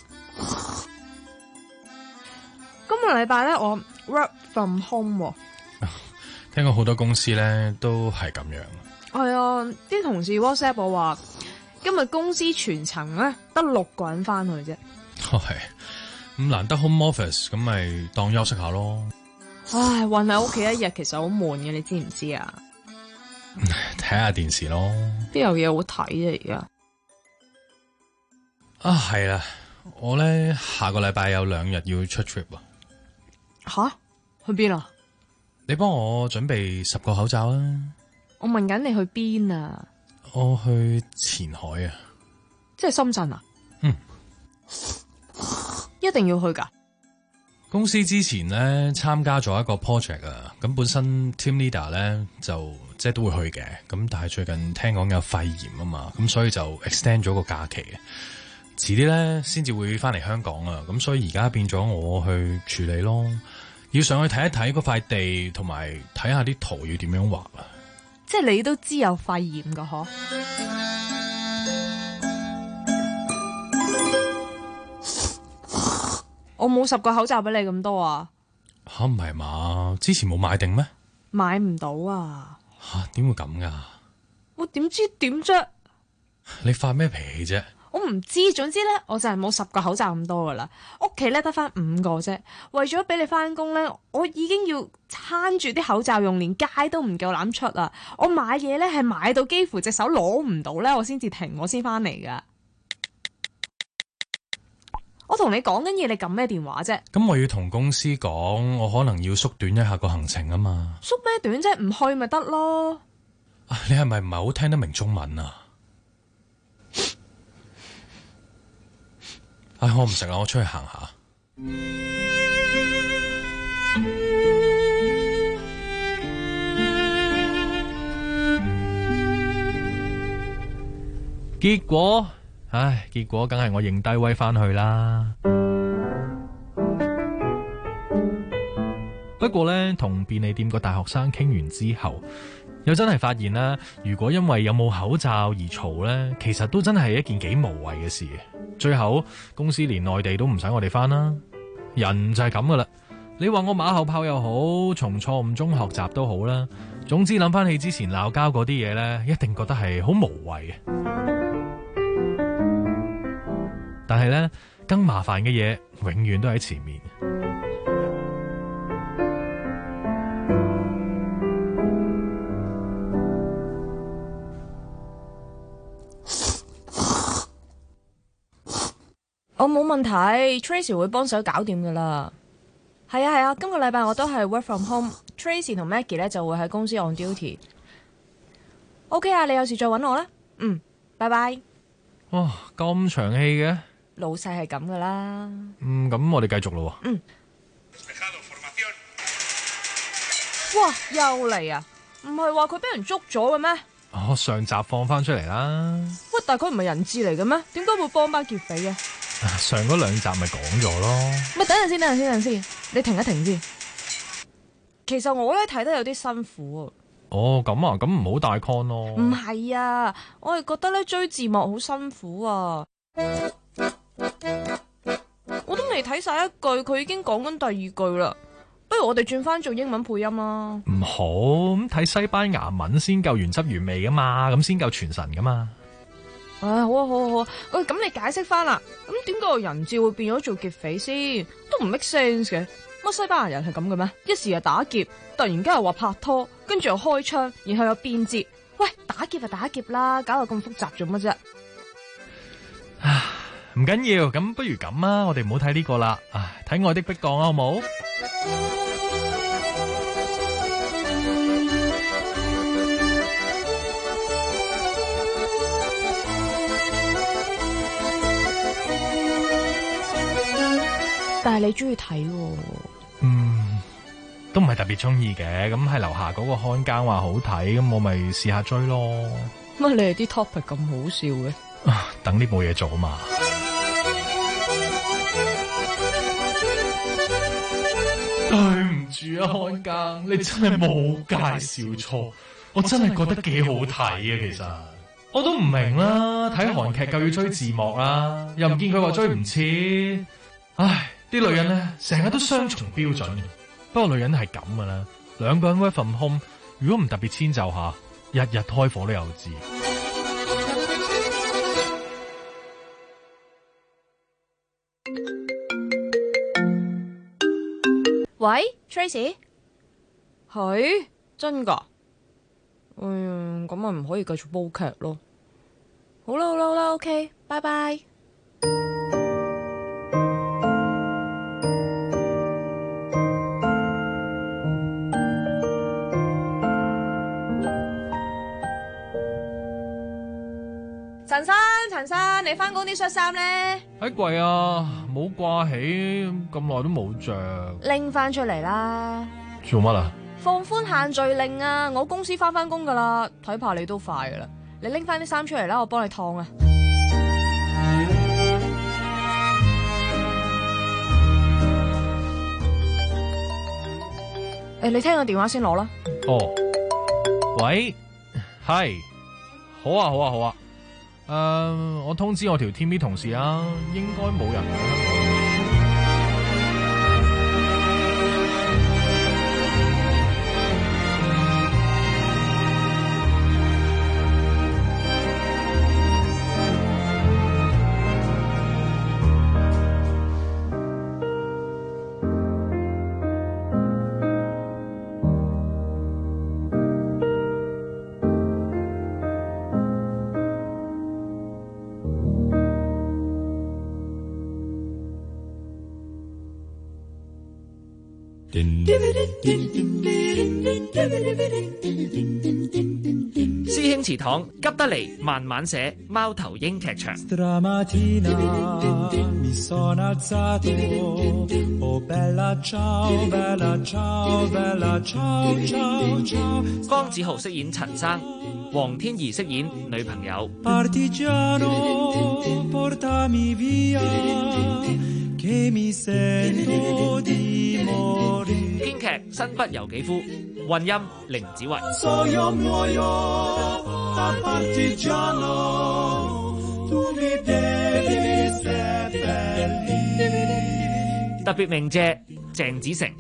今個禮拜咧，我 work from home 喎。 聽講好多公司咧都係咁樣。 係啊，啲同事 WhatsApp 我話，今日公司全層咧得6個人翻去啫。 係，咁難得 home office，咁咪當休息下咯。 唉，韞喺屋企一日其實好悶嘅，你知唔知啊？ 睇下電視咯。 邊有嘢好睇啫而家？ 啊，係啦，我咧下個禮拜有2日要出 trip 啊。 吓？去邊啊？ 你幫我準備10個口罩啊！ 我問緊你去邊啊？ 我去前海啊。 即係深圳啊？ 嗯。 一定要去㗎？ 公司之前咧參加咗一個 project 啊，咁本身 team leader 咧就即係都會去嘅，咁但係最近聽講有肺炎啊嘛，咁所以就 extend 咗個假期嘅，遲啲咧先至會翻嚟香港啊，咁所以而家變咗我去處理咯，要上去睇一睇嗰塊地，同埋睇下啲圖要點樣畫啊。 即係你都知有肺炎㗎嗬？我冇10個口罩俾你咁多啊！ 吓，唔係嘛？之前冇買定咩？ 買唔到啊！ 吓，點會咁㗎？ 我點知點啫？ 你發咩脾氣啫？ 我唔知，總之咧，我就係冇10個口罩咁多噶啦。屋企咧得翻5個啫。為咗俾你翻工咧，我已經要撐住啲口罩用，連街都唔夠膽出啊！我買嘢咧係買到幾乎隻手攞唔到咧，我先至停，我先翻嚟噶。我同你講緊嘢，你撳咩電話啫？咁我要同公司講，我可能要縮短一下個行程啊嘛。 縮咩短啫？唔去咪得咯。 你係咪唔係好聽得明中文啊？唉，我唔食啦，我出去行下。結果梗係我認低威翻去啦。不過呢，同便利店個大學生傾完之後，又真係發現啦，如果因為有冇口罩而嘈呢，其實都真係一件幾無謂嘅事。最後公司連內地都唔使我哋翻啦。人就係咁噶啦。你話我馬後炮又好，從錯誤中學習都好啦。總之諗翻起之前鬧交嗰啲嘢呢，一定覺得係好無謂嘅。但係呢，更麻煩嘅嘢永遠都喺前面。 我冇問題 ，Tracy 會幫手搞掂噶啦。係啊，今個禮拜我都係 work from home。Tracy 同 Maggie 咧就會喺公司 on duty。OK 啊，你有事再搵我啦。拜拜。 哇，咁長氣嘅。 老細係咁噶啦。 咁我哋繼續咯。 哇，又嚟啊！唔係話佢俾人捉咗嘅咩？ 上集放翻出嚟啦。 喂，但係佢唔係人質嚟嘅咩？點解會幫班劫匪嘅？ 上嗰2集咪講咗咯。 咪等陣先，你停一停先。其實我咧睇得有啲辛苦啊。 咁啊，咁唔好帶 con 咯。 唔係啊，我係覺得咧追字幕好辛苦啊。我都未睇晒一句，佢已經講緊第2句啦。 不如我哋轉翻做英文配音啦。 唔好，咁睇西班牙文先夠原汁原味噶嘛，咁先夠傳神噶嘛。 好啊好啊好啊，喂，咁你解釋翻啦。咁點解個人質會變咗做劫匪先？都唔 make sense 嘅。乜西班牙人係咁嘅咩？一時又打劫，突然間又話拍拖，跟住又開槍，然後又變節。喂，打劫就打劫啦，搞到咁複雜做乜啫？ 唔緊要，咁不如咁啊，我哋唔好睇呢個啦，睇《愛的迫降》啊，好冇？ 但係你中意睇喎？ 都唔係特別中意嘅，咁係樓下嗰個看更話好睇，咁我咪試下追咯。 乜你哋啲 topic 咁好笑嘅？ 等啲冇嘢做啊嘛。對唔住啊，看更，你真係冇介紹錯，我真係覺得幾好睇啊。其實我都唔明啦，睇韓劇夠要追字幕啦，又唔見佢話追唔切。唉，啲女人咧成日都雙重標準。不過女人係咁噶啦，兩個人 work from home， 如果唔特別遷就下，日日開火都有知。 喂 ，Tracy， 係真噶？咁咪唔可以繼續煲劇咯。好啦好啦好啦 ，OK， 拜拜。陳生，你翻工啲恤衫咧？ 喺櫃啊，冇掛起，咁耐都冇着。 拎翻出嚟啦！ 做乜啊？ 放寬限聚令啊！我公司翻工噶啦，睇怕你都快噶啦。你拎翻啲衫出嚟啦，我幫你燙啊！你聽個電話先攞啦。 哦，喂，係，好啊好啊好啊。我通知我條 team 啲同事啊，應該冇人嘅。 師兄祠堂急得嚟，慢慢寫貓頭鷹劇場。江子豪飾演陳生，黃天怡飾演女朋友。編劇新不由己夫，混音凌子維。特別鳴謝鄭子誠。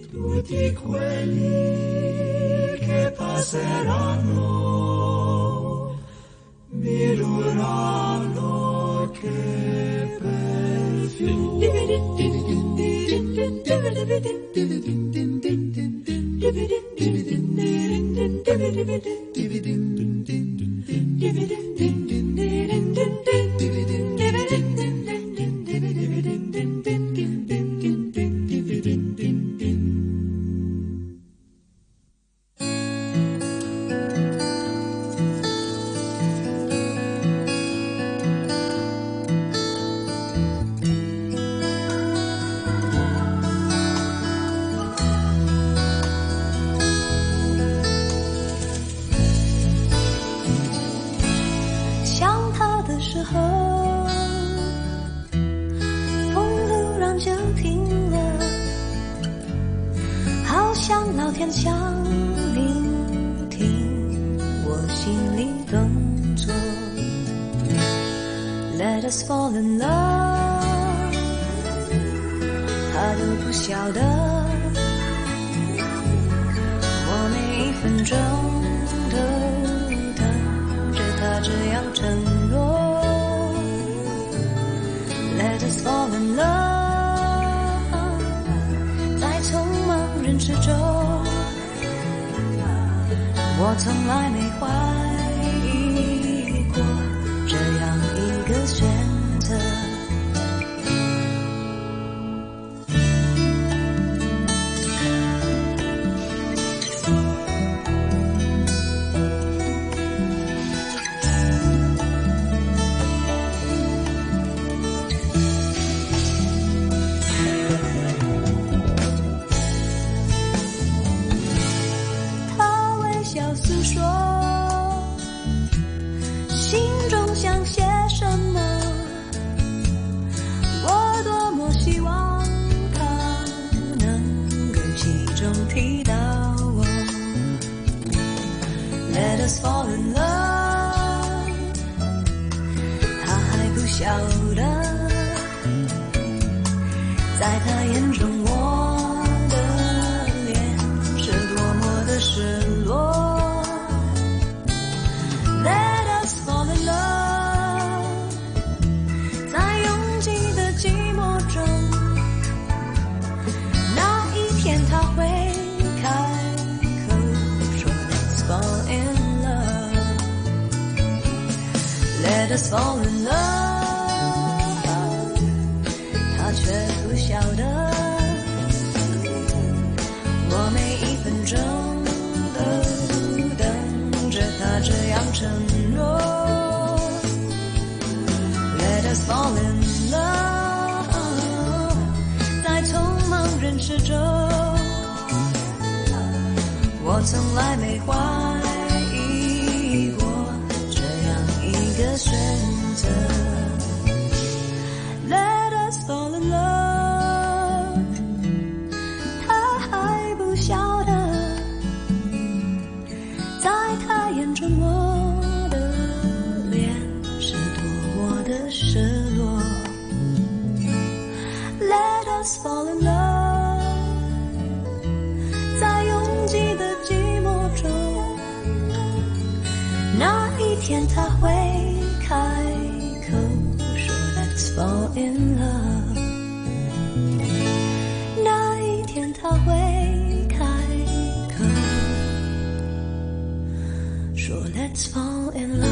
Let us fall in love， 他都不曉得分钟都等着他这样承诺。Let us fall in love， 在匆忙人世中，我从来没怀疑过这样一个选择。Let us fall in love， 他还不晓得，在他眼中我的脸是多么的失落。Let us fall in love， 在拥挤的寂寞中，那一天他会开口说 Let's fall in love。Let us fall in love， 他却不晓得，我每一分钟都等着他这样承诺。Let us fall in love， 在匆忙人世中，我从来没怀疑过一个选择。 Let us fall in love， 他还不晓得，在他眼中我的脸是多么的失落。 Let us fall in love， 在拥挤的寂寞中，那一天他会开口说 Let's fall in love， 那一天他会开口说 Let's fall in love。